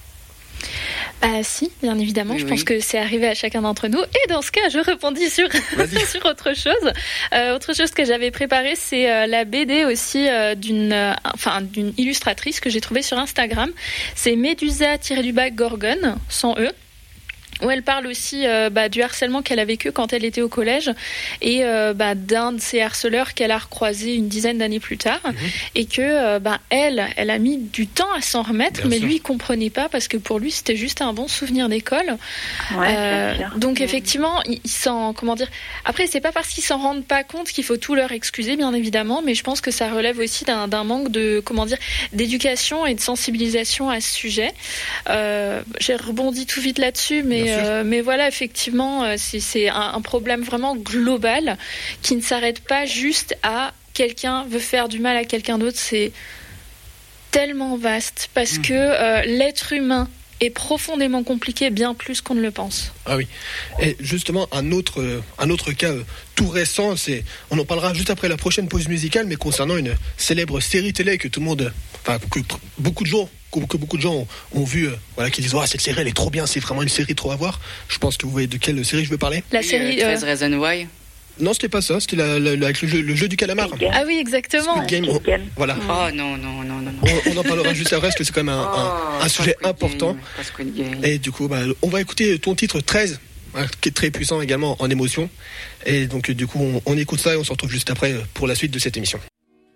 Ah si, bien évidemment, oui, je oui. pense que c'est arrivé à chacun d'entre nous. Et dans ce cas, je rebondis sur, sur autre chose. Euh, autre chose que j'avais préparée, c'est euh, la B D aussi euh, d'une, euh, enfin, d'une illustratrice que j'ai trouvée sur Instagram. C'est Médusa-du-bas Gorgone, sans E. Où elle parle aussi euh, bah, du harcèlement qu'elle a vécu quand elle était au collège, et euh, bah, d'un de ces harceleurs qu'elle a recroisé une dizaine d'années plus tard, mmh. et que euh, bah, elle, elle a mis du temps à s'en remettre, bien mais sûr. Lui il comprenait pas, parce que pour lui c'était juste un bon souvenir d'école. Ouais, euh, donc effectivement, il, il s'en, comment dire. Après, c'est pas parce qu'ils s'en rendent pas compte qu'il faut tout leur excuser, bien évidemment, mais je pense que ça relève aussi d'un, d'un manque de, comment dire, d'éducation et de sensibilisation à ce sujet. Euh, j'ai rebondi tout vite là-dessus, mais Euh, mais voilà, effectivement, euh, c'est, c'est un, un problème vraiment global qui ne s'arrête pas juste à quelqu'un veut faire du mal à quelqu'un d'autre. C'est tellement vaste parce mmh. que euh, l'être humain est profondément compliqué, bien plus qu'on ne le pense. Ah oui. Et justement, un autre, euh, un autre cas euh, tout récent, c'est, on en parlera juste après la prochaine pause musicale, mais concernant une célèbre série télé que tout le monde, enfin que beaucoup de gens, que, que beaucoup de gens ont, ont vu, euh, voilà, qui disent, ah, cette série elle est trop bien, c'est vraiment une série trop à voir. Je pense que vous voyez de quelle série je veux parler. La oui, série euh, treize Reasons Why. Non, c'était pas ça, c'était la, la, la, avec le jeu, le jeu du calamar. Ah oui, exactement. Squid Game, on, voilà. Oh non, non, non, non. On, on en parlera juste après, parce que c'est quand même un, oh, un, un sujet important. Game, et du coup, bah, on va écouter ton titre treize, hein, qui est très puissant également en émotion. Et donc, du coup, on, on écoute ça et on se retrouve juste après pour la suite de cette émission.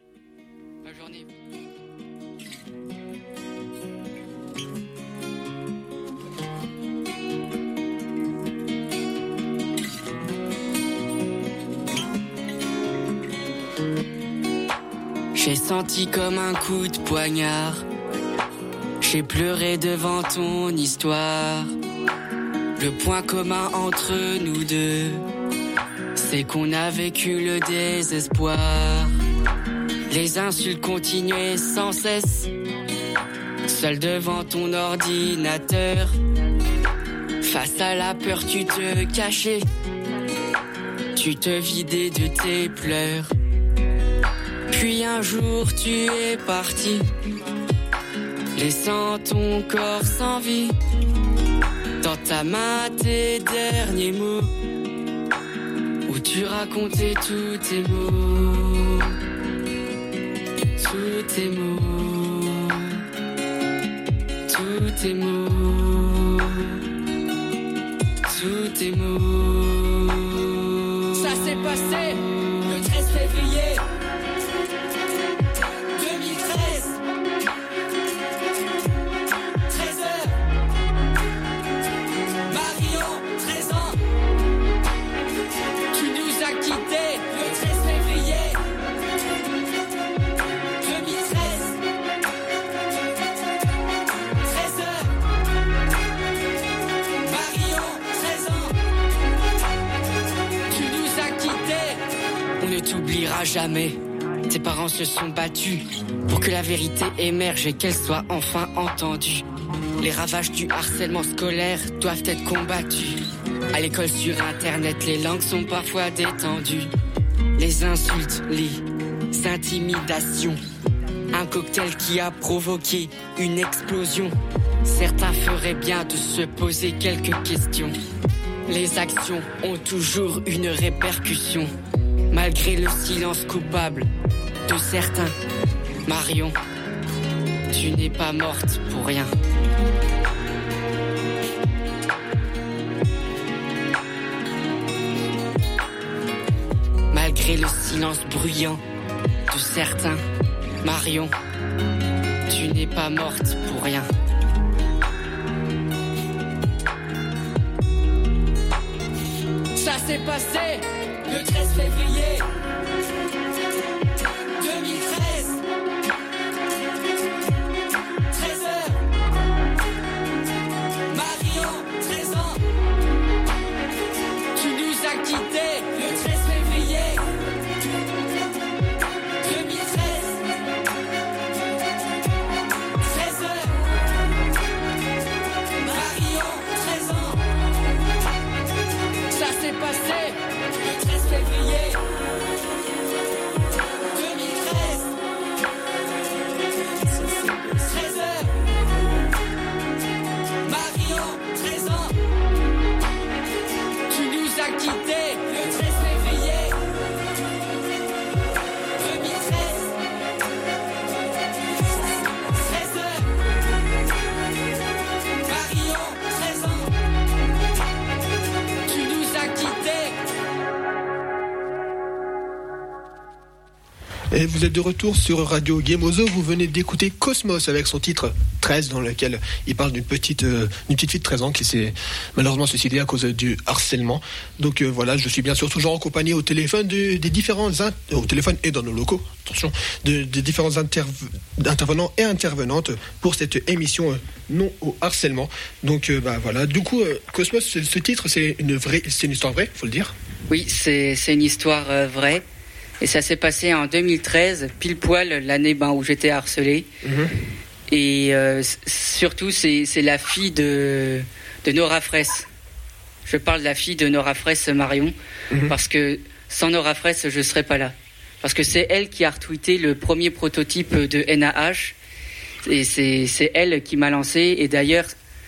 J'ai senti comme un coup de poignard. J'ai pleuré devant ton histoire. Le point commun entre nous deux, c'est qu'on a vécu le désespoir. Les insultes continuaient sans cesse, seul devant ton ordinateur. Face à la peur, tu te cachais, tu te vidais de tes pleurs. Puis un jour tu es parti, laissant ton corps sans vie. Dans ta main tes derniers mots, où tu racontais tous tes mots, tous tes mots, tous tes mots, tous tes mots. Ça s'est passé le treize février deux mille treize, treize heures. Marion, treize ans. Tu nous as quittés le treize février deux mille treize, treize heures. Marion, treize ans. Tu nous as quittés. On ne t'oubliera jamais. Tes parents se sont battus pour que la vérité émerge et qu'elle soit enfin entendue. Les ravages du harcèlement scolaire doivent être combattus. À l'école, sur internet, les langues sont parfois détendues. Les insultes, les intimidations, un cocktail qui a provoqué une explosion. Certains feraient bien de se poser quelques questions. Les actions ont toujours une répercussion, malgré le silence coupable de certains. Marion, tu n'es pas morte pour rien. Malgré le silence bruyant de certains, Marion, tu n'es pas morte pour rien. Ça s'est passé le treize février deux mille treize, treize heures. Marion, treize ans. Tu nous as quittés le treize février deux mille treize, treize heures. Marion, treize ans. Ça s'est passé le treize février deux mille treize, treize heures. Marion, treize ans. Tu nous as quittés le treize février deux mille treize, treize heures. Marion, treize ans. Tu nous as quittés. Et vous êtes de retour sur Radio Gemozo. Vous venez d'écouter Cosmos avec son titre treize, dans lequel il parle d'une petite, euh, d'une petite fille de treize ans qui s'est malheureusement suicidée à cause du harcèlement. Donc euh, voilà, je suis bien sûr toujours en compagnie au téléphone de, des différents in- au téléphone et dans nos locaux, attention, de, des différents interv- intervenants et intervenantes pour cette émission euh, non au harcèlement. Donc euh, bah voilà, du coup euh, Cosmos, ce, ce titre c'est une vraie, c'est une histoire vraie, faut le dire. Oui, c'est, c'est une histoire euh, vraie. Et ça s'est passé en deux mille treize, pile poil l'année ben, où j'étais harcelé. Mm-hmm. Et euh, surtout, c'est, c'est la fille de, de Nora Fraisse. Je parle de la fille de Nora Fraisse, Marion, mm-hmm. parce que sans Nora Fraisse, je ne serais pas là. Parce que c'est elle qui a retweeté le premier prototype de N A H. Et c'est, c'est elle qui m'a lancé. Et d'ailleurs,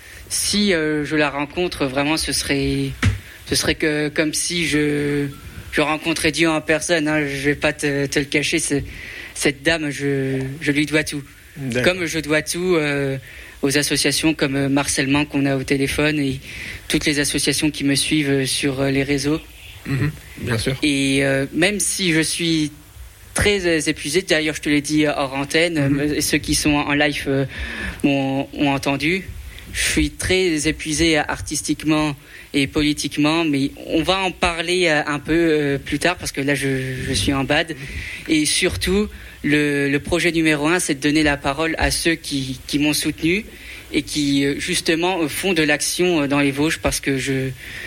si euh, je la rencontre, vraiment, ce serait, ce serait que, comme si je, je rencontrais Dieu en personne. Hein. Je ne vais pas te, te le cacher. C'est, cette dame, je, je lui dois tout. D'accord. Comme je dois tout euh, aux associations comme Marcellement qu'on a au téléphone et toutes les associations qui me suivent sur les réseaux. Mmh, bien sûr. Et euh, même si je suis très épuisé, d'ailleurs je te l'ai dit hors antenne, mmh. ceux qui sont en live euh, m'ont, ont entendu, je suis très épuisé artistiquement et politiquement, mais on va en parler un peu euh, plus tard parce que là je, je suis en bad. Et surtout, le, le projet numéro un, c'est de donner la parole à ceux qui, qui m'ont soutenu et qui justement font de l'action dans les Vosges, parce que je...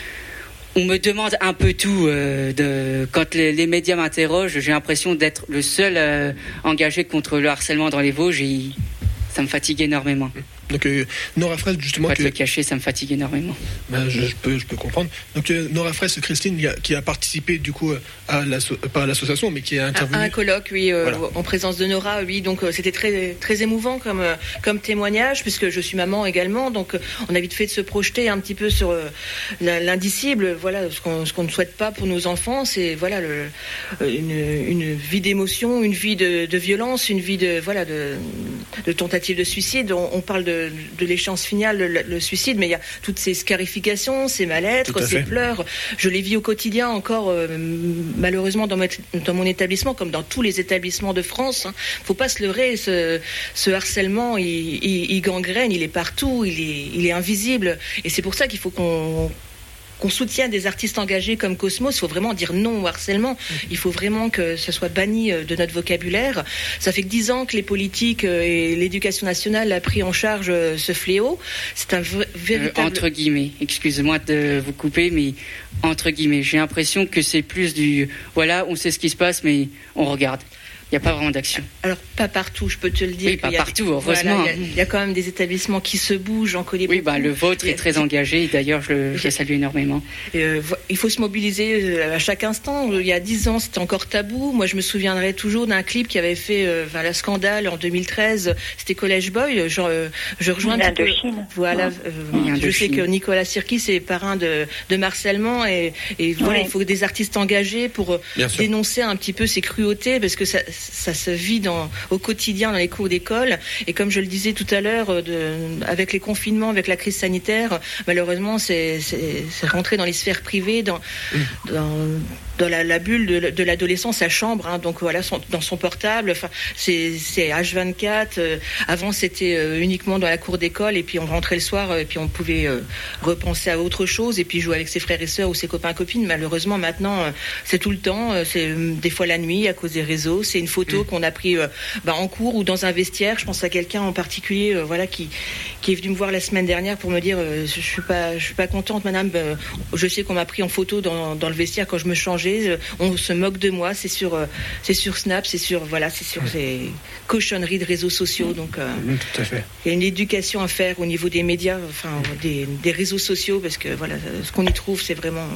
On me demande un peu tout. Euh, de, quand les, les médias m'interrogent, j'ai l'impression d'être le seul euh, engagé contre le harcèlement dans les Vosges et ça me fatigue énormément. Donc euh, Nora Fraisse, justement, pas que... te le cacher, ça me fatigue énormément. Ben, je, je peux, je peux comprendre. Donc euh, Nora Fraisse, Christine, qui a, qui a participé du coup à l'asso... pas à l'association, mais qui a intervenu. À un colloque, oui, euh, voilà. En présence de Nora, oui. Donc euh, c'était très très émouvant comme euh, comme témoignage, puisque je suis maman également. Donc euh, on a vite fait de se projeter un petit peu sur euh, l'indicible. Voilà, ce qu'on ce qu'on ne souhaite pas pour nos enfants, c'est voilà le, une une vie d'émotion, une vie de, de violence, une vie de voilà de de tentative de suicide. On, on parle de de l'échéance finale, le, le suicide, mais il y a toutes ces scarifications, ces mal-être, ces pleurs. Je les vis au quotidien encore, euh, malheureusement, dans, ma, dans mon établissement, comme dans tous les établissements de France. Hein. Faut pas se leurrer, ce, ce harcèlement, il, il, il gangrène, il est partout, il est, il est invisible. Et c'est pour ça qu'il faut qu'on... qu'on soutient des artistes engagés comme Cosmos. Il faut vraiment dire non au harcèlement. Il faut vraiment que ce soit banni de notre vocabulaire. Ça fait que dix ans que les politiques et l'éducation nationale a pris en charge ce fléau. C'est un v- véritable... Euh, entre guillemets, excusez-moi de vous couper, mais entre guillemets, j'ai l'impression que c'est plus du... Voilà, on sait ce qui se passe, mais on regarde. Il n'y a pas vraiment d'action. Alors, pas partout, je peux te le dire. Oui, pas partout, heureusement. Voilà, il y, y a quand même des établissements qui se bougent, j'en connais oui, beaucoup. Bah, le vôtre est très engagé, et d'ailleurs, je le, je le salue énormément. Euh, il faut se mobiliser à chaque instant. Il y a dix ans, c'était encore tabou. Moi, je me souviendrai toujours d'un clip qui avait fait euh, enfin, la scandale en deux mille treize. C'était College Boy. Je, euh, je rejoins un peu. Voilà. Euh, je sais que Nicolas Sirkis est parrain de, de Marcellement. Et, et voilà, ouais. Il faut des artistes engagés pour Bien dénoncer sûr. Un petit peu ces cruautés, parce que ça... ça se vit dans, au quotidien dans les cours d'école. Et comme je le disais tout à l'heure, de, avec les confinements, avec la crise sanitaire, malheureusement, c'est, c'est, c'est rentré dans les sphères privées, dans, mmh. dans, dans la, la bulle de, de l'adolescent, sa chambre, hein, donc voilà, son, dans son portable. Enfin, c'est, c'est H vingt-quatre. Euh, avant, c'était euh, uniquement dans la cour d'école, et puis on rentrait le soir, euh, et puis on pouvait euh, repenser à autre chose, et puis jouer avec ses frères et sœurs ou ses copains copines. Malheureusement, maintenant, euh, c'est tout le temps. Euh, c'est euh, des fois la nuit à cause des réseaux. C'est une photo mmh. qu'on a pris euh, bah, en cours ou dans un vestiaire. Je pense à quelqu'un en particulier, euh, voilà, qui qui est venu me voir la semaine dernière pour me dire euh, je suis pas je suis pas contente, madame. Euh, je sais qu'on m'a pris en photo dans dans le vestiaire quand je me changeais. Euh, on se moque de moi. C'est sur euh, c'est sur Snap, c'est sur voilà, c'est sur mmh. ces cochonneries de réseaux sociaux. Donc euh, mmh, tout à fait. Il y a une éducation à faire au niveau des médias, enfin des des réseaux sociaux, parce que voilà, ce qu'on y trouve, c'est vraiment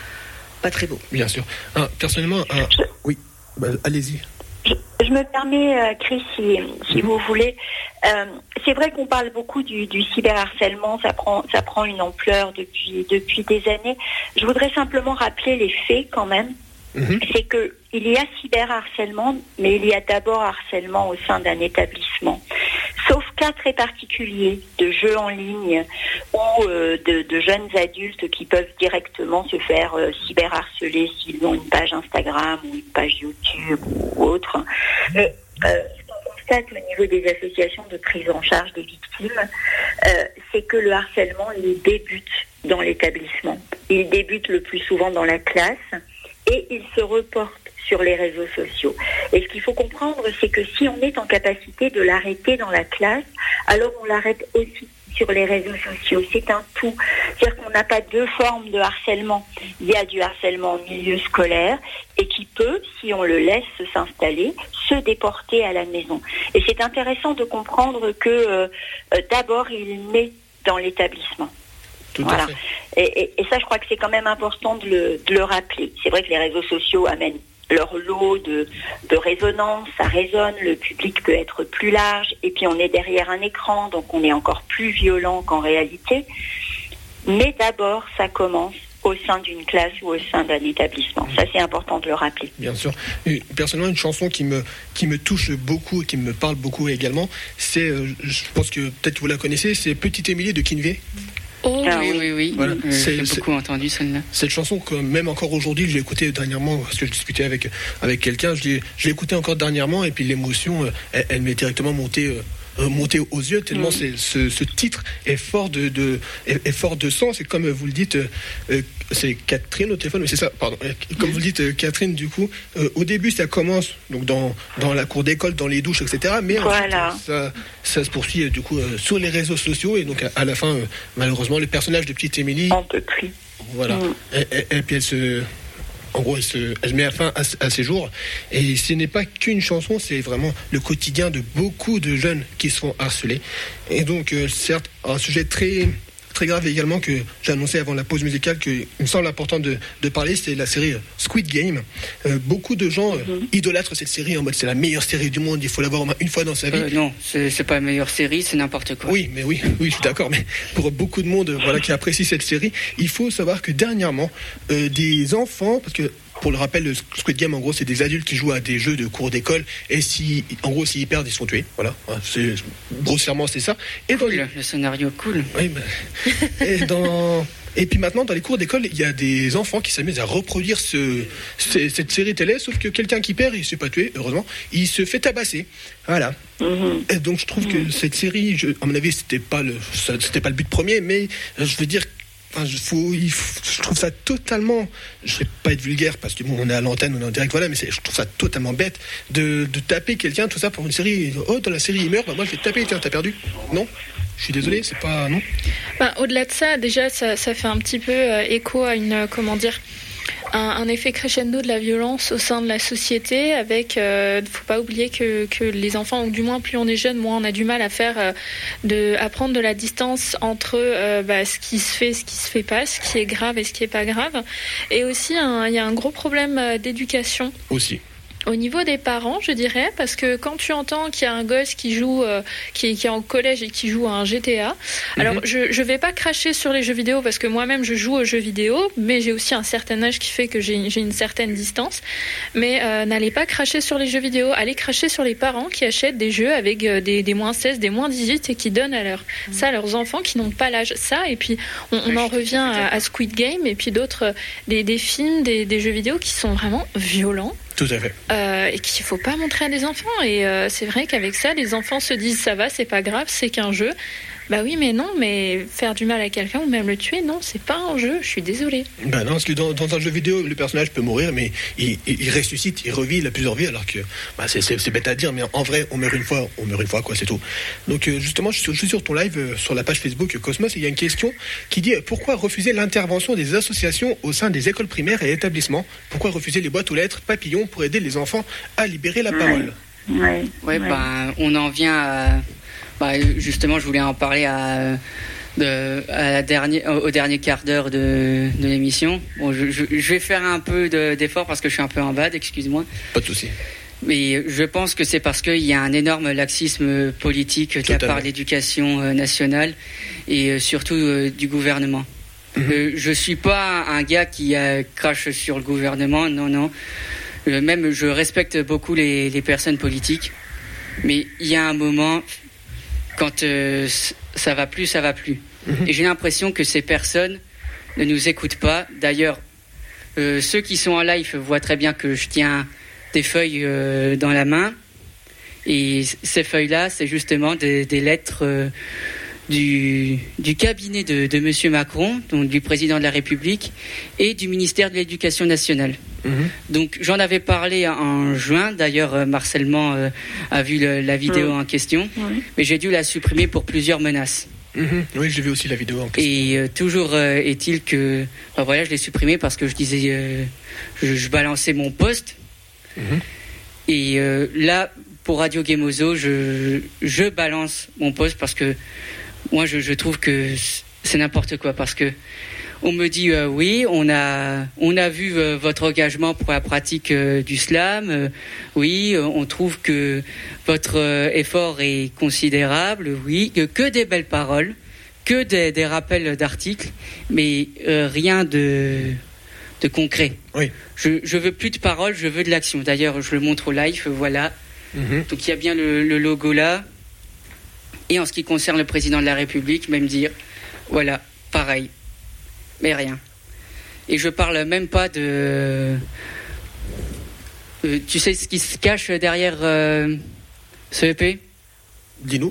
pas très beau. Bien sûr. Ah, personnellement, ah, oui, bah, allez-y. Je, je me permets, euh, Chris, si, si vous voulez. Euh, c'est vrai qu'on parle beaucoup du, du cyberharcèlement, ça prend, ça prend une ampleur depuis, depuis des années. Je voudrais simplement rappeler les faits quand même. Mmh. C'est que il y a cyberharcèlement, mais il y a d'abord harcèlement au sein d'un établissement. Sauf cas très particuliers de jeux en ligne ou euh, de, de jeunes adultes qui peuvent directement se faire euh, cyberharceler s'ils ont une page Instagram ou une page YouTube ou autre. Mais euh, ce qu'on constate au niveau des associations de prise en charge des victimes, euh, c'est que le harcèlement, il débute dans l'établissement. Il débute le plus souvent dans la classe et il se reporte sur les réseaux sociaux. Et ce qu'il faut comprendre, c'est que si on est en capacité de l'arrêter dans la classe, alors on l'arrête aussi sur les réseaux sociaux. C'est un tout. C'est-à-dire qu'on n'a pas deux formes de harcèlement. Il y a du harcèlement en milieu scolaire et qui peut, si on le laisse s'installer, se déporter à la maison. Et c'est intéressant de comprendre que euh, euh, d'abord, il naît dans l'établissement. Tout voilà. à fait. Et, et, et ça, je crois que c'est quand même important de le, de le rappeler. C'est vrai que les réseaux sociaux amènent leur lot de, de résonance, ça résonne, le public peut être plus large, et puis on est derrière un écran, donc on est encore plus violent qu'en réalité. Mais d'abord, ça commence au sein d'une classe ou au sein d'un établissement. Ça, c'est important de le rappeler. Bien sûr. Personnellement, une chanson qui me, qui me touche beaucoup et qui me parle beaucoup également, c'est, euh, je pense que peut-être que vous la connaissez, c'est Petite Émilie de Kinvey. Oh Ah, oui, oui. oui, oui. Voilà. Euh, C'est- j'ai c'est- beaucoup entendu celle-là. Cette chanson que même encore aujourd'hui, j'ai écouté dernièrement parce que je discutais avec avec quelqu'un, je l'ai je l'ai écouté encore dernièrement et puis l'émotion, euh, elle, elle m'est directement montée euh, euh, montée aux yeux tellement Mm. c'est, ce, ce titre est fort de, de est, est fort de sens et comme vous le dites, euh, euh, c'est Catherine au téléphone, mais c'est ça, pardon. Euh, Comme vous le dites, euh, Catherine, du coup, euh, au début ça commence donc dans dans la cour d'école, dans les douches, et cetera. Mais Voilà. ensuite, ça ça se poursuit euh, du coup euh, sur les réseaux sociaux et donc à, à la fin, euh, malheureusement, le personnage de Petite Émilie. On peut plus. Voilà. Mm. Et, et- et puis elle se, en gros, elle, se, elle met à fin à, à ses jours. Et ce n'est pas qu'une chanson, c'est vraiment le quotidien de beaucoup de jeunes qui se font harceler. Et donc, euh, certes, un sujet très très grave également que j'ai annoncé avant la pause musicale qu'il me semble important de, de parler, c'est la série Squid Game. Euh, beaucoup de gens euh, Mhm. idolâtrent cette série en mode c'est la meilleure série du monde, il faut l'avoir au moins une fois dans sa vie. Euh, non, c'est, c'est pas la meilleure série, c'est n'importe quoi. Oui, mais oui, oui, je suis d'accord. Mais pour beaucoup de monde, euh, voilà, qui apprécie cette série, il faut savoir que dernièrement, euh, des enfants, parce que pour le rappel, le Squid Game, en gros, c'est des adultes qui jouent à des jeux de cours d'école, et si, en gros, s'ils perdent, ils sont tués. Voilà, c'est grossièrement c'est ça. Et dans les... Le, le scénario cool. Oui, mais- et dans et puis maintenant, dans les cours d'école, il y a des enfants qui s'amusent à reproduire ce, ce- cette série télé, sauf que quelqu'un qui perd, il ne s'est pas tué, heureusement, il se fait tabasser. Voilà. Mhm. Et donc je trouve que cette série, je, à mon avis, c'était pas le, ça- c'était pas le but premier, mais euh, je veux dire, enfin, je, faut, il faut- je trouve ça totalement, je vais pas être vulgaire parce que bon, on est à l'antenne, on est en direct, voilà, mais c'est, je trouve ça totalement bête de, de taper quelqu'un, tout ça pour une série. Oh, dans la série il meurt, bah moi je vais te taper, tiens, t'as perdu. Non, je suis désolé, c'est pas non. Ben, au-delà de ça, déjà, ça, ça fait un petit peu euh, écho à une, euh, comment dire, un, un effet crescendo de la violence au sein de la société. Avec, euh, faut pas oublier que, que les enfants, ou du moins plus on est jeune, moins on a du mal à faire, euh, de, à prendre de la distance entre euh, bah, ce qui se fait, ce qui se fait pas, ce qui est grave et ce qui est pas grave. Et aussi, un- il y a un gros problème euh, d'éducation. Aussi. Au niveau des parents, je dirais, parce que quand tu entends qu'il y a un gosse qui joue, euh, qui, qui est en collège et qui joue à un G T A, alors Mhm. je je vais pas cracher sur les jeux vidéo parce que moi-même je joue aux jeux vidéo, mais j'ai aussi un certain âge qui fait que j'ai j'ai une certaine distance. Mais euh, n'allez pas cracher sur les jeux vidéo, allez cracher sur les parents qui achètent des jeux avec euh, des, des moins seize, des moins dix-huit et qui donnent à leur, ça à leurs enfants qui n'ont pas l'âge. Ça, et puis on, on Ouais, en je suis tout à revient fait à, d'accord. à Squid Game et puis d'autres, euh, des, des films, des, des jeux vidéo qui sont vraiment violents. Tout à fait. Euh, et qu'il faut pas montrer à des enfants. Et euh, c'est vrai qu'avec ça, les enfants se disent ça va, c'est pas grave, c'est qu'un jeu. Bah oui, mais non, mais faire du mal à quelqu'un ou même le tuer, non, c'est pas un jeu. Je suis désolée. Ben non, parce que dans, dans un jeu vidéo, le personnage peut mourir, mais il, il, il ressuscite, il revit, il a plusieurs vies, alors que bah, c'est, c'est, c'est bête à dire, mais en vrai, on meurt une fois, on meurt une fois, quoi, c'est tout. Donc euh, justement, je suis, je suis sur ton live, euh, sur la page Facebook euh, Cosmos, et il y a une question qui dit euh, pourquoi refuser l'intervention des associations au sein des écoles primaires et établissements? Pourquoi refuser les boîtes aux lettres papillons pour aider les enfants à libérer la Ouais. parole? Ouais, Ouais, ouais. ben, on en vient à. Bah, justement, je voulais en parler à, de, à la dernière, au dernier quart d'heure de, de l'émission. Bon, je, je, je vais faire un peu de, d'effort parce que je suis un peu en bad, excuse-moi. Pas de souci. Mais je pense que c'est parce qu'il y a un énorme laxisme politique de la Totalement. part de l'éducation euh, nationale et euh, surtout euh, du gouvernement. Mhm. Euh, je suis pas un gars qui euh, crache sur le gouvernement, non, non. Euh, même, je respecte beaucoup les, les personnes politiques, mais il y a un moment, quand euh, ça va plus, ça va plus. Mhm. Et j'ai l'impression que ces personnes ne nous écoutent pas. D'ailleurs, euh, ceux qui sont en live voient très bien que je tiens des feuilles euh, dans la main. Et c- ces feuilles-là, c'est justement des, des lettres euh, du, du cabinet de, de M. Macron, donc du président de la République, et du ministère de l'Éducation nationale. Mhm. Donc j'en avais parlé en juin, d'ailleurs euh, Marcellement euh, a vu le- la vidéo Mhm. en question, Ouais. mais j'ai dû la supprimer pour plusieurs menaces. Mmh. Oui, j'ai vu aussi la vidéo en question. Et euh, toujours euh, est-il que, enfin, voilà, je l'ai supprimé parce que je disais, euh, je, je balançais mon post. Mmh. Et euh, là, pour Radio Gemozo, je, je balance mon post parce que moi, je, je trouve que c'est n'importe quoi. Parce que on me dit, euh, oui, on a, on a vu euh, votre engagement pour la pratique euh, du slam. Euh, oui, euh, on trouve que votre euh, effort est considérable. Oui, que, que des belles paroles, que des, des rappels d'articles, mais euh, rien de, de concret. Oui. Je, je veux plus de paroles, je veux de l'action. D'ailleurs, je le montre au live, voilà. Mmh. Donc il y a bien le, le logo là. Et en ce qui concerne le président de la République, même dire, voilà, pareil. Mais rien. Et je parle même pas de... Euh, tu sais ce qui se cache derrière euh, ce E P ? Dis-nous.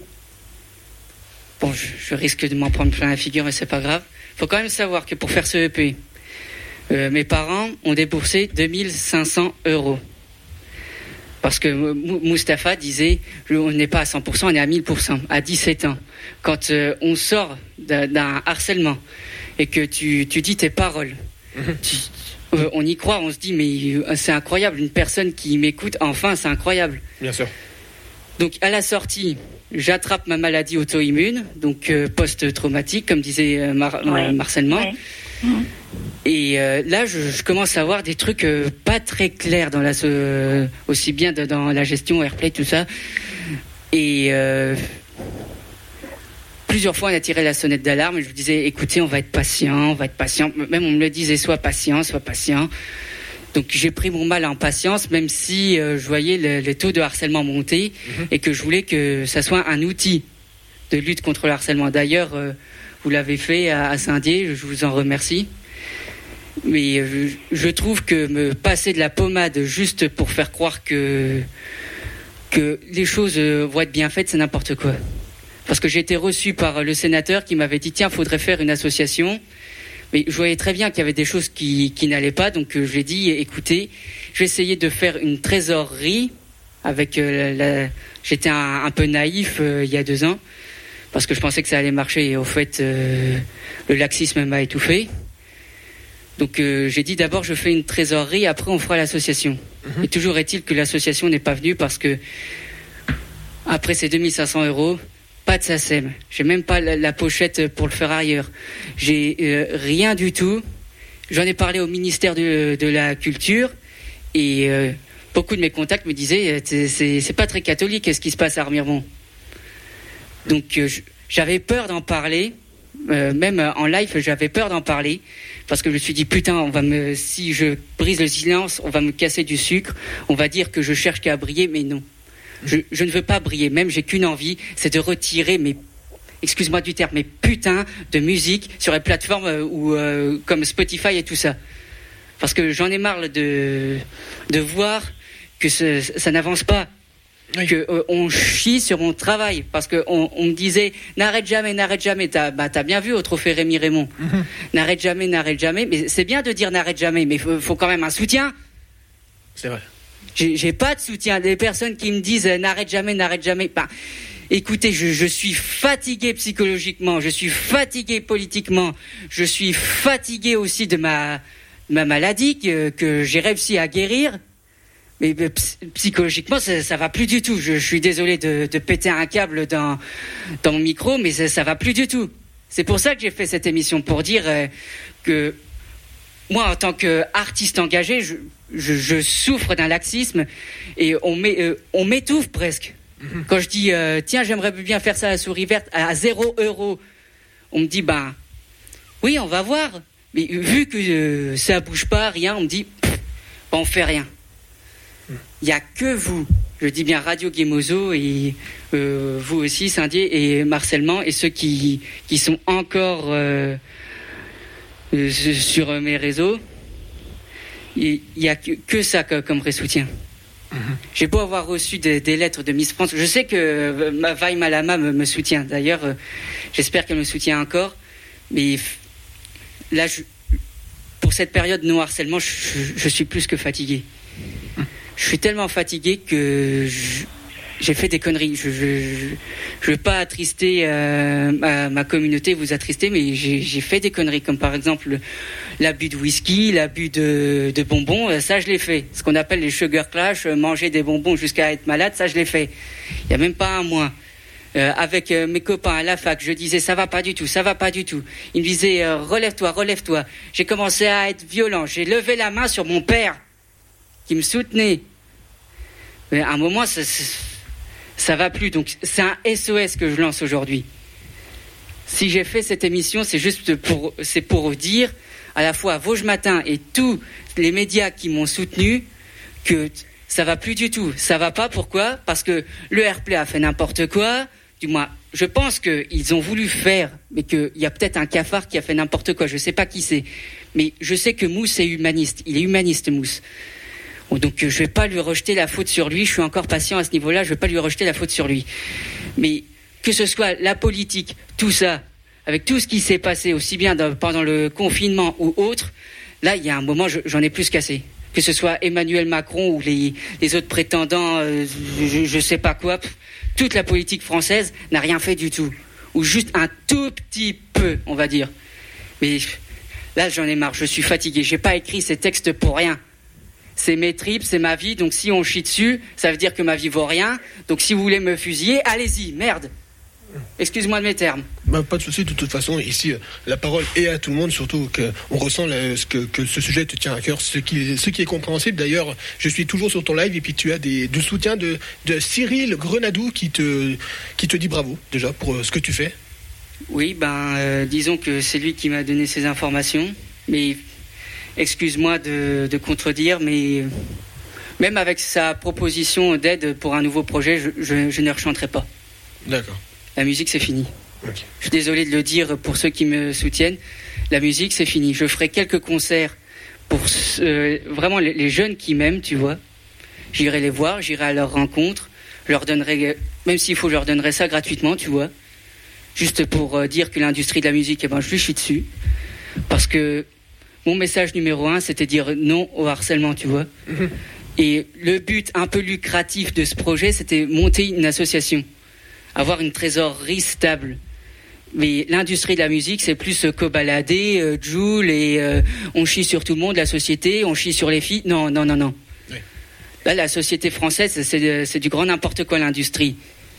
Bon, je, je risque de m'en prendre plein la figure, mais c'est pas grave. Faut quand même savoir que pour faire ce E P, euh, mes parents ont déboursé deux mille cinq cents euros. Parce que Mustapha disait, on n'est pas à cent pour cent, on est à mille pour cent, à dix-sept ans. Quand euh, on sort d'un, d'un harcèlement, et que tu, tu dis tes paroles, mmh. tu, euh, on y croit, on se dit mais euh, c'est incroyable, une personne qui m'écoute, enfin c'est incroyable. Bien sûr. Donc à la sortie, j'attrape ma maladie auto-immune, donc euh, post-traumatique, comme disait euh, Mar- ouais. Marcellement. Ouais. Mmh. Et euh, là, je, je commence à voir des trucs euh, pas très clairs dans la, euh, aussi bien de, dans la gestion Airplay, tout ça. Et euh, plusieurs fois, on a tiré la sonnette d'alarme et je vous disais, écoutez, on va être patient, on va être patient. Même on me le disait, sois patient, sois patient. Donc j'ai pris mon mal en patience, même si euh, je voyais le, les taux de harcèlement monter mmh. et que je voulais que ça soit un outil de lutte contre le harcèlement. D'ailleurs, euh, vous l'avez fait à, à Saint-Dié, je vous en remercie. Mais euh, je trouve que me passer de la pommade juste pour faire croire que, que les choses euh, vont être bien faites, c'est n'importe quoi. Parce que j'ai été reçu par le sénateur qui m'avait dit tiens, faudrait faire une association. Mais je voyais très bien qu'il y avait des choses qui, qui n'allaient pas, donc euh, j'ai dit écoutez, je vais essayer de faire une trésorerie avec euh, la, la... j'étais un, un peu naïf euh, il y a deux ans parce que je pensais que ça allait marcher et au fait euh, le laxisme m'a étouffé. Donc euh, j'ai dit d'abord je fais une trésorerie, après on fera l'association. Mmh. Et toujours est-il que l'association n'est pas venue parce que après ces deux mille cinq cents euros, pas de S A C E M. J'ai même pas la, la pochette pour le faire ailleurs. J'ai euh, rien du tout. J'en ai parlé au ministère de, de la Culture et euh, beaucoup de mes contacts me disaient c'est, c'est, c'est pas très catholique, qu'est-ce qui se passe à Remiremont. Donc euh, j'avais peur d'en parler. Euh, même en live, j'avais peur d'en parler parce que je me suis dit putain, on va me, si je brise le silence, on va me casser du sucre, on va dire que je cherche qu'à briller, mais non. Je, je ne veux pas briller, même j'ai qu'une envie, c'est de retirer mes, excuse-moi du terme, mes putains de musique sur les plateformes euh, où, euh, comme Spotify et tout ça. Parce que j'en ai marre de, de voir que ce, ça n'avance pas. Oui. Que euh, on chie sur mon travail parce que on, on me disait n'arrête jamais, n'arrête jamais. T'as, bah, t'as bien vu au trophée Rémi Raymond. Mm-hmm. N'arrête jamais, n'arrête jamais. Mais c'est bien de dire n'arrête jamais, mais faut, faut quand même un soutien. C'est vrai. J'ai, j'ai pas de soutien. Des personnes qui me disent euh, n'arrête jamais, n'arrête jamais. Bah, écoutez, je, je suis fatigué psychologiquement, je suis fatigué politiquement, je suis fatigué aussi de ma ma maladie que, que j'ai réussi à guérir. Mais psychologiquement, ça, ça va plus du tout. Je, je suis désolé de, de péter un câble dans, dans mon micro, mais ça, ça va plus du tout. C'est pour ça que j'ai fait cette émission, pour dire euh, que moi, en tant qu'artiste engagé, je, je, je souffre d'un laxisme et on, met, euh, on m'étouffe presque. Mm-hmm. Quand je dis, euh, tiens, j'aimerais bien faire ça à la souris verte à zéro euro, on me dit, ben, oui, on va voir. Mais vu que euh, ça bouge pas, rien, on me dit, ben, on fait rien. Il n'y a que vous, je dis bien Radio Gemozo et euh, vous aussi, Saint-Dié et Marcellement, et ceux qui, qui sont encore euh, euh, sur mes réseaux, il n'y a que, que ça comme vrai soutien. Mm-hmm. J'ai beau avoir reçu des, des lettres de Miss France, je sais que ma Vaille Malama me, me soutient, d'ailleurs, euh, j'espère qu'elle me soutient encore, mais là, je, pour cette période non harcèlement, je, je suis plus que fatigué. Je suis tellement fatigué que je, j'ai fait des conneries. Je je, je, je veux pas attrister euh, ma, ma communauté, vous attrister, mais j'ai, j'ai fait des conneries, comme par exemple l'abus de whisky, l'abus de, de bonbons. Ça, je l'ai fait. Ce qu'on appelle les sugar clash, manger des bonbons jusqu'à être malade, ça, je l'ai fait. Il y a même pas un mois. Euh, avec euh, mes copains à la fac, je disais ça va pas du tout, ça va pas du tout. Ils me disaient euh, relève-toi, relève-toi. J'ai commencé à être violent. J'ai levé la main sur mon père qui me soutenait. Mais à un moment, ça, ça va plus. Donc c'est un S O S que je lance aujourd'hui. Si j'ai fait cette émission, c'est juste pour, c'est pour dire à la fois à Vosges Matin et tous les médias qui m'ont soutenu que ça va plus du tout. Ça va pas. Pourquoi ? Parce que le Airplay a fait n'importe quoi. Du moins, je pense qu'ils ont voulu faire, mais qu'il y a peut-être un cafard qui a fait n'importe quoi. Je sais pas qui c'est. Mais je sais que Mousse est humaniste. Il est humaniste, Mousse. Donc je vais pas lui rejeter la faute sur lui. Je suis encore patient à ce niveau-là. Je vais pas lui rejeter la faute sur lui. Mais que ce soit la politique, tout ça, avec tout ce qui s'est passé, aussi bien dans, pendant le confinement ou autre, là, il y a un moment, je, j'en ai plus qu'assez. Que ce soit Emmanuel Macron ou les, les autres prétendants, euh, je, je sais pas quoi, pff, toute la politique française n'a rien fait du tout. Ou juste un tout petit peu, on va dire. Mais là, j'en ai marre, je suis fatigué. J'ai pas écrit ces textes pour rien. C'est mes tripes, c'est ma vie, donc si on chie dessus, ça veut dire que ma vie vaut rien. Donc si vous voulez me fusiller, allez-y, merde. Excuse-moi de mes termes. Bah, pas de souci, de toute façon, ici, la parole est à tout le monde, surtout qu'on ressent la, ce que, que ce sujet te tient à cœur, ce qui, ce qui est compréhensible. D'ailleurs, je suis toujours sur ton live et puis tu as des, du soutien de, de Cyril Grenadou qui te, qui te dit bravo, déjà, pour ce que tu fais. Oui, ben, euh, disons que c'est lui qui m'a donné ces informations, mais excuse-moi de, de contredire, mais même avec sa proposition d'aide pour un nouveau projet, je, je, je ne rechanterai pas. D'accord. La musique, c'est fini. Okay. Je suis désolé de le dire pour ceux qui me soutiennent. La musique, c'est fini. Je ferai quelques concerts pour euh, vraiment les, les jeunes qui m'aiment, tu vois. J'irai les voir, j'irai à leur rencontre. Je leur donnerai, même s'il faut, je leur donnerai ça gratuitement, tu vois. Juste pour euh, dire que l'industrie de la musique, eh ben, je lui chie dessus. Parce que mon message numéro un, c'était dire non au harcèlement, tu vois. Mm-hmm. Et le but un peu lucratif de ce projet, c'était monter une association. Avoir une trésorerie stable. Mais l'industrie de la musique, c'est plus euh, cobalader, euh, Joule, et euh, on chie sur tout le monde, la société, on chie sur les filles. Non, non, non, non. Oui. Là, la société française, c'est, c'est du grand n'importe quoi, l'industrie.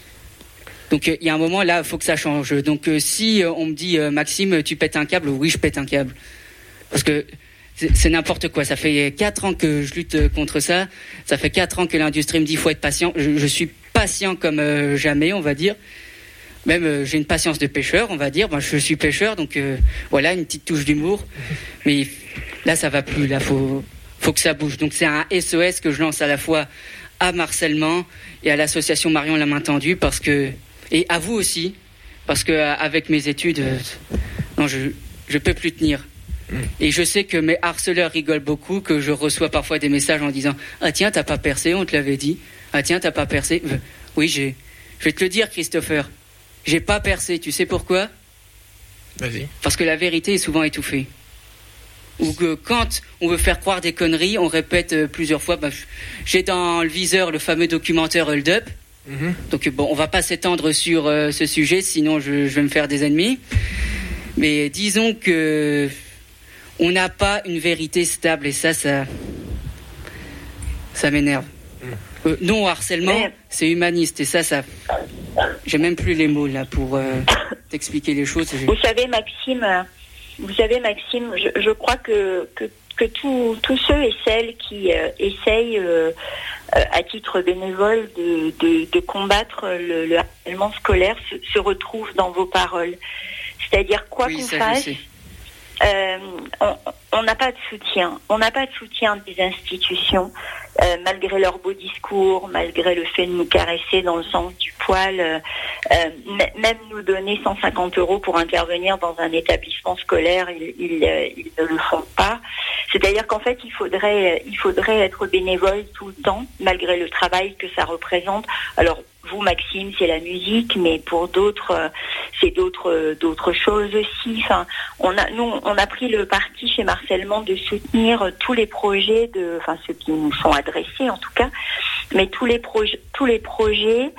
Donc, il euh, y a un moment, là, il faut que ça change. Donc, euh, si euh, on me dit, euh, Maxime, tu pètes un câble, oui, je pète un câble. Parce que c'est, c'est n'importe quoi. Ça fait quatre ans que je lutte contre ça. Ça fait quatre ans que l'industrie me dit, il faut être patient. Je, je suis patient comme euh, jamais, on va dire. Même euh, j'ai une patience de pêcheur, on va dire. Ben, je suis pêcheur, donc euh, voilà, une petite touche d'humour. Mais là, ça va plus. Là, faut, faut que ça bouge. Donc c'est un S O S que je lance à la fois à Marcellement et à l'association Marion la main tendue, parce que, et à vous aussi, parce que avec mes études, euh, non, je je peux plus tenir. Et je sais que mes harceleurs rigolent beaucoup, que je reçois parfois des messages en disant « Ah tiens, t'as pas percé, on te l'avait dit. Ah tiens, t'as pas percé. » Oui, j'ai. Je vais te le dire, Christopher. J'ai pas percé. Tu sais pourquoi ? Vas-y. Parce que la vérité est souvent étouffée. Ou que quand on veut faire croire des conneries, on répète plusieurs fois. Bah, j'ai dans le viseur le fameux documentaire Hold Up. Mm-hmm. Donc bon, on va pas s'étendre sur euh, ce sujet, sinon je, je vais me faire des ennemis. Mais disons que on n'a pas une vérité stable, et ça, ça, ça m'énerve. Euh, non au harcèlement, mais... c'est humaniste, et ça, ça, j'ai même plus les mots là pour euh, t'expliquer les choses. Vous savez, Maxime, vous savez, Maxime, je, je crois que que, que tous tous ceux et celles qui euh, essayent euh, à titre bénévole de, de, de combattre le, le harcèlement scolaire se, se retrouvent dans vos paroles. C'est-à-dire quoi oui, qu'on fasse. Euh, on n'a pas de soutien. On n'a pas de soutien des institutions, euh, malgré leur beau discours, malgré le fait de nous caresser dans le sens du poil, euh, m- même nous donner cent cinquante euros pour intervenir dans un établissement scolaire, ils, ils, euh, ils ne le font pas. C'est-à-dire qu'en fait, il faudrait, il faudrait être bénévole tout le temps, malgré le travail que ça représente. Alors, vous, Maxime, c'est la musique, mais pour d'autres, euh, c'est d'autres, euh, d'autres choses aussi. Enfin, on a, nous, on a pris le parti chez Marcellement de soutenir tous les projets de, enfin, ceux qui nous sont adressés, en tout cas, mais tous les projets, tous les projets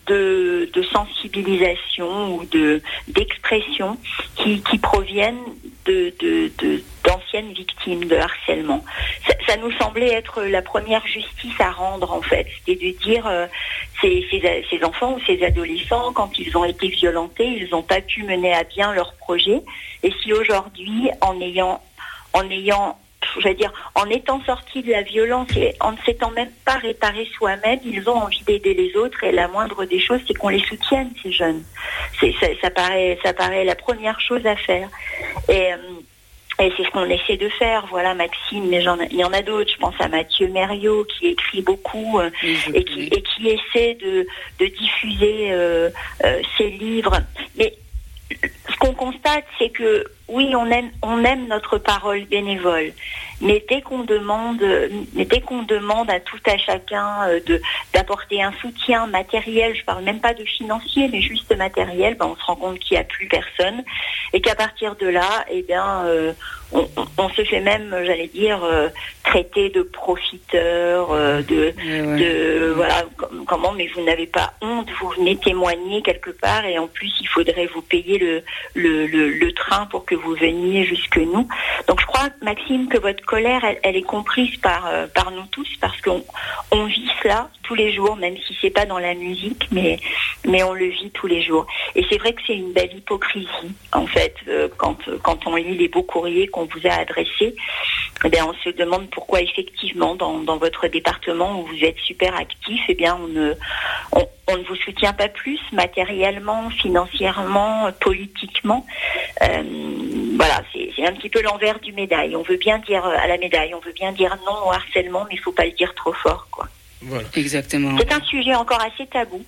de, de sensibilisation ou de d'expression qui, qui proviennent de, de, de d'anciennes victimes de harcèlement. Ça, ça nous semblait être la première justice à rendre, en fait, c'était de dire euh, ces, ces, ces enfants ou ces adolescents, quand ils ont été violentés, ils n'ont pas pu mener à bien leur projet. Et si aujourd'hui, en ayant, en ayant, je veux dire, en étant sortis de la violence et en ne s'étant même pas réparés soi-même, ils ont envie d'aider les autres. Et la moindre des choses, c'est qu'on les soutienne, ces jeunes. C'est, ça, ça paraît, ça paraît la première chose à faire. Et euh, Et c'est ce qu'on essaie de faire, voilà, Maxime, mais j'en, il y en a d'autres, je pense à Mathieu Mériot qui écrit beaucoup euh, oui, et, qui, et qui essaie de, de diffuser euh, euh, ses livres. Mais ce qu'on constate, c'est que oui, on aime, on aime notre parole bénévole, mais dès qu'on demande, mais dès qu'on demande à tout à chacun euh, de d'apporter un soutien matériel, je parle même pas de financier, mais juste matériel, ben on se rend compte qu'il n'y a plus personne, et qu'à partir de là, eh bien, euh, on, on, on se fait même, j'allais dire, euh, traiter de profiteur, euh, de, ouais, ouais. de voilà, com- comment, mais vous n'avez pas honte, vous venez témoigner quelque part, et en plus il faudrait vous payer le le, le, le train pour que vous veniez jusque nous. Donc je crois, Maxime, que votre colère, elle, elle est comprise par euh, par nous tous, parce qu'on on vit cela tous les jours, même si c'est pas dans la musique, mais mais on le vit tous les jours. Et c'est vrai que c'est une belle hypocrisie, en fait, euh, quand quand on lit les beaux courriers qu'on vous a adressés, eh bien on se demande pourquoi effectivement dans dans votre département où vous êtes super actif, eh bien on ne on, on ne vous soutient pas plus matériellement, financièrement, politiquement. Euh, voilà, c'est, c'est un petit peu l'envers du médaille. On veut bien dire à la médaille, on veut bien dire non au harcèlement, mais il faut pas le dire trop fort, quoi. Voilà. Exactement. C'est un sujet encore assez tabou.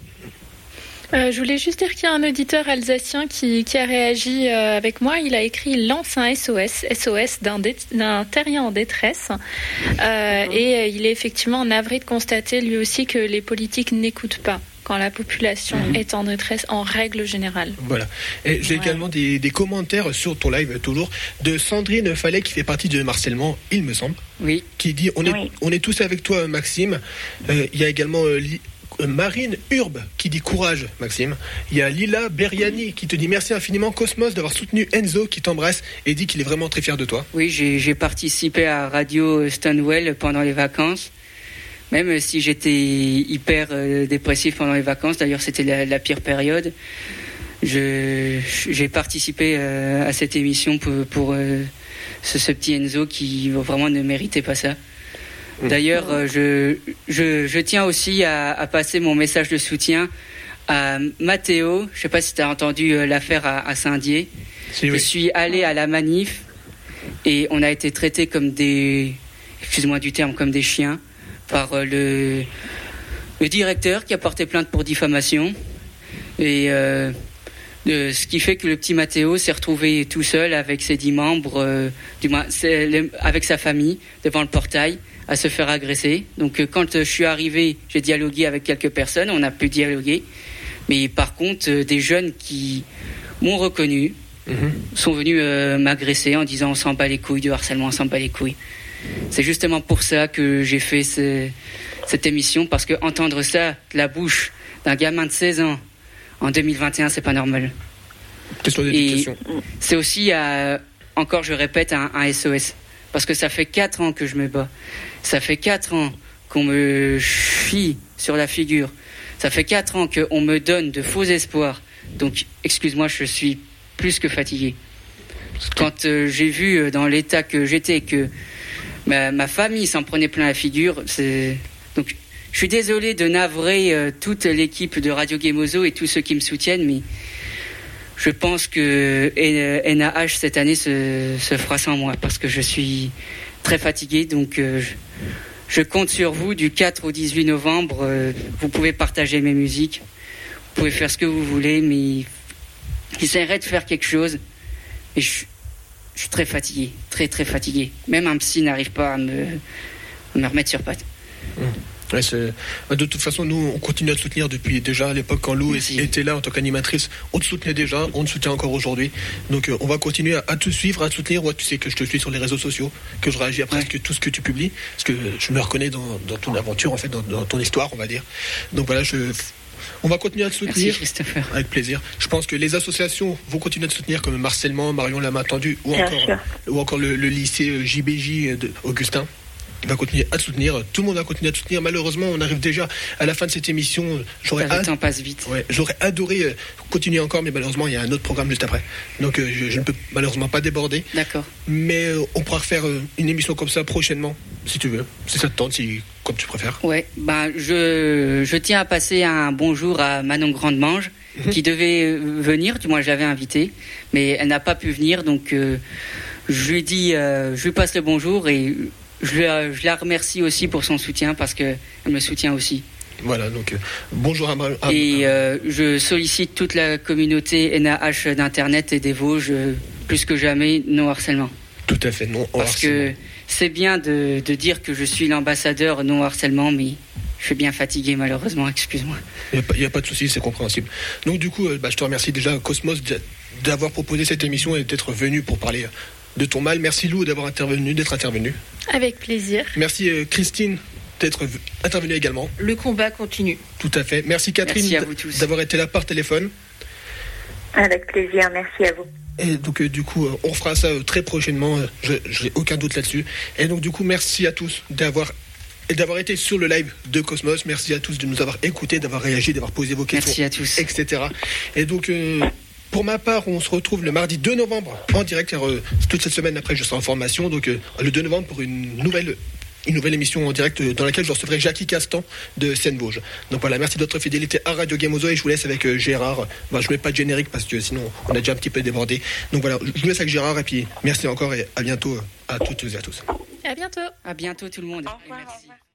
Euh, je voulais juste dire qu'il y a un auditeur alsacien qui, qui a réagi euh, avec moi. Il a écrit « Il lance un S O S », S O S d'un, dé- d'un terrien en détresse. Euh, et euh, il est effectivement navré de constater lui aussi que les politiques n'écoutent pas quand la population mmh. est en détresse en règle générale. Voilà. Et j'ai ouais. également des, des commentaires sur ton live, toujours, de Sandrine Fallet, qui fait partie de Harcèlement, il me semble. Oui. Qui dit « On est, oui. on est tous avec toi, Maxime. Euh, » Il y a également... Euh, li- Marine Urbe qui dit courage, Maxime. Il y a Lila Beriani qui te dit merci infiniment, Cosmos, d'avoir soutenu Enzo, qui t'embrasse et dit qu'il est vraiment très fier de toi. Oui, j'ai, j'ai participé à Radio Stonewall pendant les vacances, même si j'étais hyper euh, dépressif pendant les vacances. D'ailleurs, c'était la, la pire période. Je, j'ai participé euh, à cette émission pour, pour euh, ce, ce petit Enzo qui vraiment ne méritait pas ça. D'ailleurs, euh, je, je, je tiens aussi à, à passer mon message de soutien à Mathéo. Je ne sais pas si tu as entendu euh, l'affaire à, à Saint-Dié. Si, je oui. suis allé à la manif et on a été traités comme des, excuse-moi du terme, comme des chiens par euh, le, le directeur qui a porté plainte pour diffamation. Et euh, de, ce qui fait que le petit Mathéo s'est retrouvé tout seul avec ses dix membres, euh, du moins le, avec sa famille, devant le portail, à se faire agresser. Donc euh, quand euh, je suis arrivé, j'ai dialogué avec quelques personnes, on a pu dialoguer. Mais par contre, euh, des jeunes qui m'ont reconnu mmh. sont venus euh, m'agresser en disant on s'en bat les couilles du harcèlement, on s'en bat les couilles. C'est justement pour ça que j'ai fait ce, cette émission, parce que entendre ça de la bouche d'un gamin de seize ans en deux mille vingt et un, c'est pas normal. Et c'est aussi, euh, encore je répète, un, un S O S. Parce que ça fait quatre ans que je me bats. Ça fait quatre ans qu'on me chie sur la figure. Ça fait quatre ans qu'on me donne de faux espoirs. Donc, excuse-moi, je suis plus que fatigué. Quand euh, j'ai vu euh, dans l'état que j'étais que ma, ma famille s'en prenait plein la figure, c'est... Donc, je suis désolé de navrer euh, toute l'équipe de Radio Gemozo et tous ceux qui me soutiennent, mais je pense que N A H cette année se, se fera sans moi, parce que je suis très fatigué. Donc euh, je, je compte sur vous du quatre au dix-huit novembre. Euh, vous pouvez partager mes musiques, vous pouvez faire ce que vous voulez, mais j'essaierai de faire quelque chose. Et je, je suis très fatigué, très très fatigué. Même un psy n'arrive pas à me, à me remettre sur pattes. Ouais, c'est... De toute façon, nous, on continue à te soutenir depuis déjà à l'époque quand Lou Merci. était là en tant qu'animatrice. On te soutenait déjà, on te soutient encore aujourd'hui. Donc, euh, on va continuer à, à te suivre, à te soutenir. Ouais, tu sais que je te suis sur les réseaux sociaux, que je réagis à presque ouais. tout ce que tu publies, parce que je me reconnais dans, dans ton aventure, en fait, dans, dans ton histoire, on va dire. Donc voilà, je... on va continuer à te soutenir. Merci Christopher. Avec plaisir. Je pense que les associations vont continuer à te soutenir, comme Marcellement, Marion l'a entendu, ou Bien encore, sûr. ou encore le, le lycée J B J de Augustin. Il va continuer à te soutenir. Tout le monde va continuer à te soutenir. Malheureusement, on arrive déjà à la fin de cette émission. J'aurais le temps passe vite. Ouais, j'aurais adoré continuer encore, mais malheureusement, il y a un autre programme juste après. Donc, euh, je, je ne peux malheureusement pas déborder. D'accord. Mais euh, on pourra refaire euh, une émission comme ça prochainement, si tu veux. Si ça te tente, si, comme tu préfères. Ouais, bah, je, je tiens à passer un bonjour à Manon Grandemange, mm-hmm. qui devait venir. Du moins, je l'avais invitée, mais elle n'a pas pu venir. Donc, euh, je lui dis, euh, je lui passe le bonjour et Je la, je la remercie aussi pour son soutien parce qu'elle me soutient aussi. Voilà, donc euh, bonjour à, à Et euh, je sollicite toute la communauté N A H d'Internet et des Vosges, euh, plus que jamais, non harcèlement. Tout à fait, non Parce harcèlement. que c'est bien de, de dire que je suis l'ambassadeur non harcèlement, mais je suis bien fatigué malheureusement, excuse-moi. Il n'y a, a pas de souci, c'est compréhensible. Donc du coup, euh, bah, je te remercie déjà, Cosmos, d'avoir proposé cette émission et d'être venu pour parler de ton mal. Merci Lou d'avoir intervenu, d'être intervenu. Avec plaisir. Merci euh, Christine d'être intervenue également. Le combat continue. Tout à fait. Merci Catherine Merci à vous tous. d'avoir été là par téléphone. Avec plaisir, merci à vous. Et donc euh, du coup, euh, on fera ça euh, très prochainement, euh, je n'ai aucun doute là-dessus. Et donc du coup, merci à tous d'avoir et d'avoir été sur le live de Cosmos. Merci à tous de nous avoir écoutés, d'avoir réagi, d'avoir posé vos questions. Merci à tous. et cetera. Et donc... Euh, Pour ma part, on se retrouve le mardi deux novembre en direct, car euh, toute cette semaine après je serai en formation, donc euh, le deux novembre pour une nouvelle, une nouvelle émission en direct euh, dans laquelle je recevrai Jackie Castan de Seine-Vosges. Donc voilà, merci de votre fidélité à Radio Gamozo et je vous laisse avec euh, Gérard. Enfin, je ne mets pas de générique parce que sinon on a déjà un petit peu débordé. Donc voilà, je vous laisse avec Gérard et puis merci encore et à bientôt à toutes et à tous. À bientôt. À bientôt tout le monde. Au revoir, Merci. au revoir.